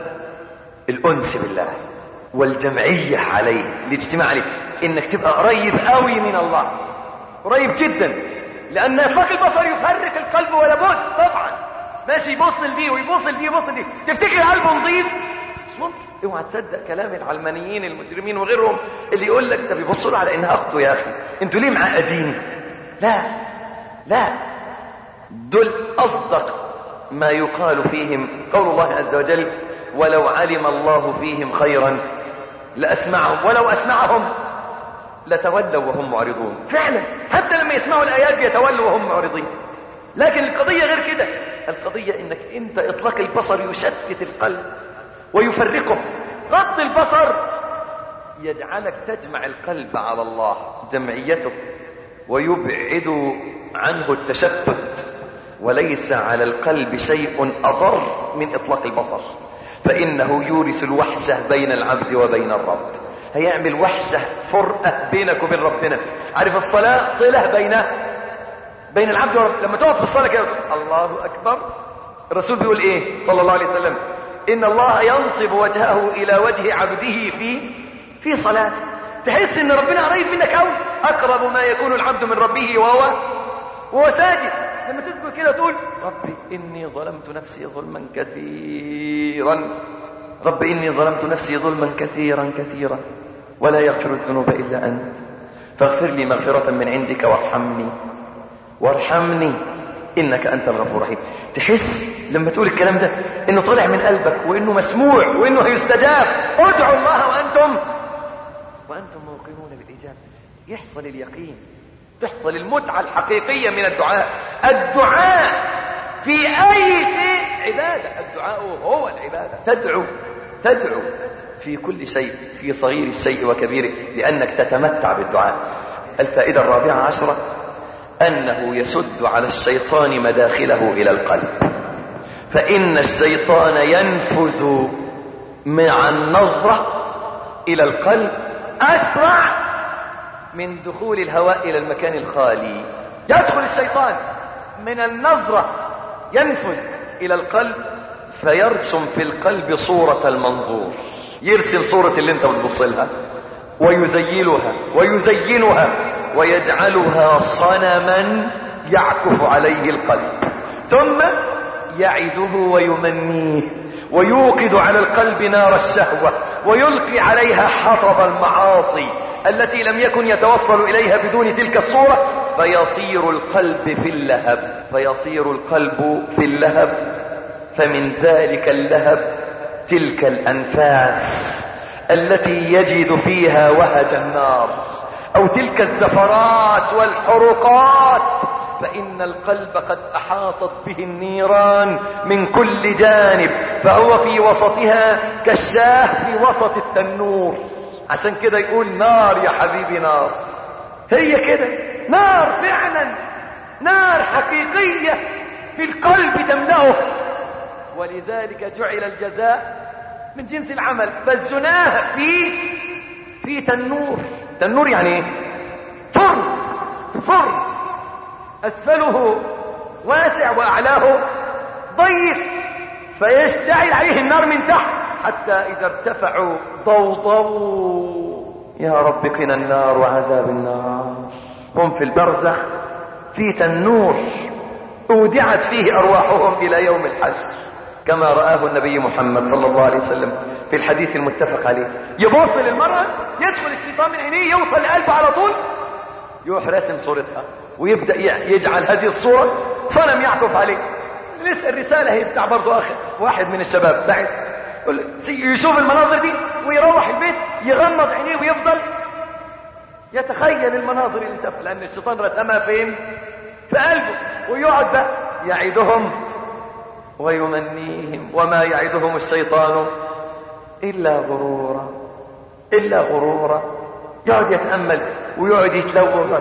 الأنس بالله والجمعية عليه، الاجتماع عليه، انك تبقى قريب قوي من الله، قريب جدا، لأن إطلاق البصر يفرق القلب ولا بد. طبعا ماشي يبص لدي ويبص لدي ويبص لدي، تفتكر قلبه نظيف؟ مش ممكن. اوعى تصدق كلام العلمانيين المجرمين وغيرهم اللي يقول لك ده بيبصوا له على انها اخته. يا اخي انتوا ليه معقدين؟ لا لا، دول اصدق ما يقال فيهم قول الله عز وجل ولو علم الله فيهم خيرا لاسمعهم ولو اسمعهم لتولوا وهم معرضون. فعلا حتى لما يسمعوا الايات بيتولوا وهم معرضين. لكن القضيه غير كده، القضيه انك انت اطلاق البصر يشتت القلب ويفرقه. غض البصر يجعلك تجمع القلب على الله جمعيته ويبعد عنه التشتت، وليس على القلب شيء أضر من إطلاق البصر، فإنه يورث الوحشة بين العبد وبين الرب. هيعمل وحشة، فرقة بينك وبين ربنا. عارف الصلاة صلة بين بين العبد والرب. لما تقف في الصلاة كده الله أكبر، الرسول بيقول ايه صلى الله عليه وسلم؟ ان الله ينصب وجهه الى وجه عبده في في صلاة. تحس ان ربنا قريب منك قوي، اقرب ما يكون العبد من ربه وهو وهو ساجد. لما تذكر كده تقول ربي اني ظلمت نفسي ظلما كثيرا، ربي اني ظلمت نفسي ظلما كثيرا كثيرا ولا يغفر الذنوب الا انت فاغفر لي مغفرة من عندك وارحمني وارحمني انك انت الغفور الرحيم. تحس لما تقول الكلام ده انه طلع من قلبك وانه مسموع وانه هيستجاب. ادعوا الله وانتم وانتم موقنون بالاجابه. يحصل اليقين، تحصل المتعه الحقيقيه من الدعاء. الدعاء في اي شيء عباده، الدعاء هو العباده. تدعو تدعو في كل شيء، في صغير الشيء وكبيره، لانك تتمتع بالدعاء. الفائده الرابعه عشره أنه يسد على الشيطان مداخله إلى القلب، فإن الشيطان ينفذ مع النظرة إلى القلب أسرع من دخول الهواء إلى المكان الخالي. يدخل الشيطان من النظرة، ينفذ إلى القلب فيرسم في القلب صورة المنظور، يرسم صورة اللي انت بتبص لها ويزيلها ويزينها ويجعلها صنما يعكف عليه القلب، ثم يعده ويمنيه ويوقد على القلب نار الشهوة ويلقي عليها حطب المعاصي التي لم يكن يتوصل إليها بدون تلك الصورة، فيصير القلب في اللهب فيصير القلب في اللهب فمن ذلك اللهب تلك الأنفاس التي يجد فيها وهج النار، أو تلك الزفرات والحرقات، فإن القلب قد أحاطت به النيران من كل جانب، فهو في وسطها كالشاه في وسط التنور. عشان كده يقول نار يا حبيبي نار. هي كده نار فعلا، نار حقيقية في القلب تملأه، ولذلك جعل الجزاء من جنس العمل. فالزناه في في تنور. تنور يعني ايه؟ فرن فرن اسفله واسع واعلاه ضيق، فيشتعل عليه النار من تحت حتى اذا ارتفعوا ضوضوا يا رب قنا النار وعذاب النار. هم في البرزخ في تنور اودعت فيه ارواحهم الى يوم الحشر، كما رآه النبي محمد صلى الله عليه وسلم في الحديث المتفق عليه. يبص للمرأة، يدخل الشيطان من عينيه، يوصل لقلبه على طول، يروح راسم صورتها ويبدأ يجعل هذه الصورة صنم يعكف عليه. لسه الرسالة هي بتاع برضو أخي واحد من الشباب بعد يشوف المناظر دي ويروح البيت يغمض عينيه ويفضل يتخيل المناظر اللي شافها، لأن الشيطان رسمها فين؟ في قلبه. ويقعد بقى يعيدهم ويمنيهم، وما يعدهم الشيطان إلا غرورا إلا غرورا. يقعد يتأمل ويقعد يتلوث.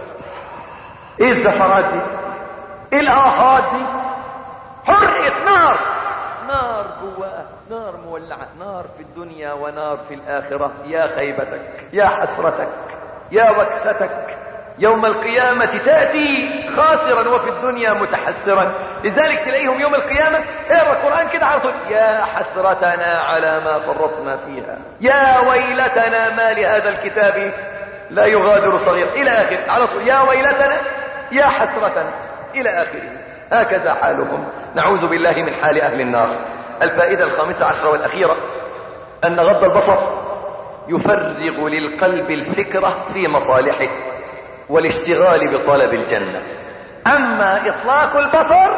ايه الزفرات دي؟ ايه الآهات دي؟ حرقة نار، نار جواها، نار مولعة، نار في الدنيا ونار في الآخرة. يا خيبتك، يا حسرتك، يا وكستك، يوم القيامة تأتي خاسرا وفي الدنيا متحسرا. لذلك تلاقيهم يوم القيامة اقرأ القرآن كده على طول، يا حسرتنا على ما فرطنا فيها، يا ويلتنا ما لهذا الكتاب لا يغادر صغير، إلى آخر على طول، يا ويلتنا يا حسرتنا إلى آخره. هكذا حالهم، نعوذ بالله من حال أهل النار. الفائدة الخامسة عشرة والأخيرة أن غض البصر يفرغ للقلب الفكرة في مصالحه والاشتغال بطلب الجنة. أما إطلاق البصر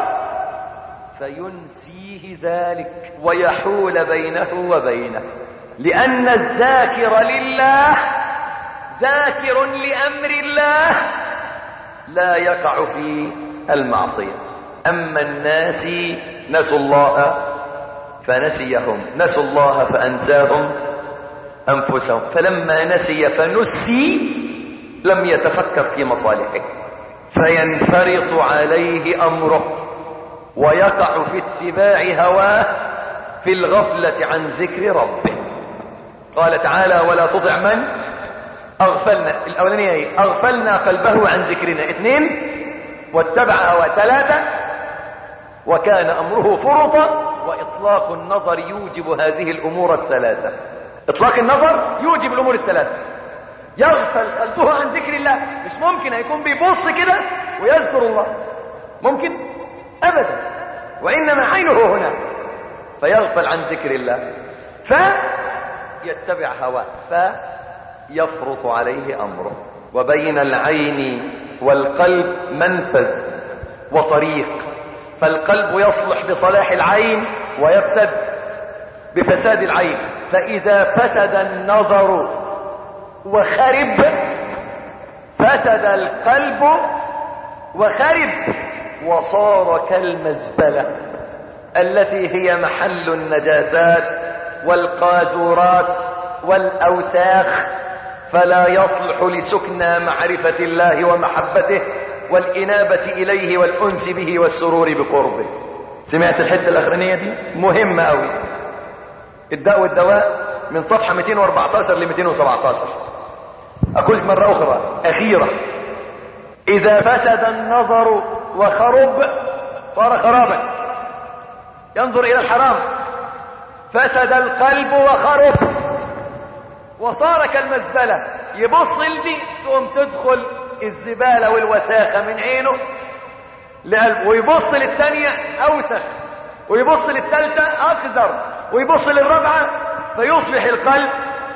فينسيه ذلك ويحول بينه وبينه، لأن الذاكر لله ذاكر لأمر الله لا يقع في المعصية. أما الناس نسوا الله فنسيهم، نسوا الله فأنساهم أنفسهم، فلما نسي فنسي لم يتفكر في مصالحه، فينفرط عليه أمره ويقع في اتباع هواه في الغفلة عن ذكر ربه. قال تعالى ولا تطع من أغفلنا، الأولانية هي أغفلنا قلبه عن ذكرنا، اثنين واتبع هواه، ثلاثة وكان أمره فرطا. وإطلاق النظر يوجب هذه الأمور الثلاثة. إطلاق النظر يوجب الأمور الثلاثة. يغفل قلبه عن ذكر الله، مش ممكن هيكون بيبص كده ويذكر الله، ممكن أبدا، وإنما عينه هنا، فيغفل عن ذكر الله فيتبع هواه فيفرط عليه أمره. وبين العين والقلب منفذ وطريق، فالقلب يصلح بصلاح العين ويفسد بفساد العين. فإذا فسد النظر وخرب فسد القلب وخرب، وصار كالمزبلة التي هي محل النجاسات والقاذورات والأوساخ، فلا يصلح لسكنى معرفة الله ومحبته والإنابة إليه والأنس به والسرور بقربه. سمعت الحتة الأخرانية دي مهمة أوي. الداء والدواء من صفحة مئتين وأربعة عشر ل مئتين وسبعة عشر. أقول مرة أخرى أخيرة: إذا فسد النظر وخرب صار خرابا، ينظر إلى الحرام. فسد القلب وخرب وصار كالمزبلة، يبص لدي تقوم تدخل الزبالة والوساخة من عينه لقلبه، ويبص للثانية أوسخ، ويبص للثالثة أقذر، ويبص للرابعة، فيصبح القلب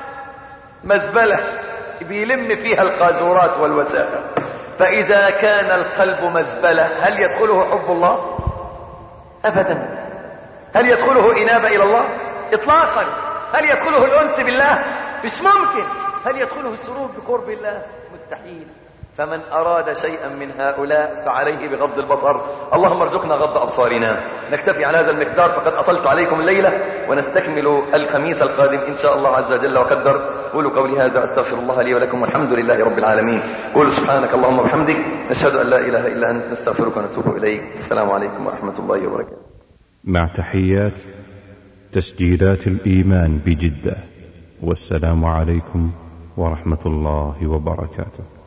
مزبلة بيلم فيها القاذورات والوساخة. فإذا كان القلب مزبلة هل يدخله حب الله؟ أبدا. هل يدخله إنابة إلى الله؟ إطلاقا. هل يدخله الأنس بالله؟ مش ممكن. هل يدخله السرور بقرب الله؟ مستحيل. فمن أراد شيئا من هؤلاء فعليه بغض البصر. اللهم ارزقنا غض أبصارنا. نكتفي على هذا المقدار، فقد أطلت عليكم الليلة، ونستكمل الخميس القادم إن شاء الله عز وجل وقدر. قولوا قولي هذا، أستغفر الله لي ولكم، والحمد لله رب العالمين. قولوا سبحانك اللهم وبحمدك، نشهد أن لا إله إلا أنت، نستغفرك ونتوب إليك. السلام عليكم ورحمة الله وبركاته. مع تحيات تسجيلات الإيمان بجدة، والسلام عليكم ورحمة الله وبركاته.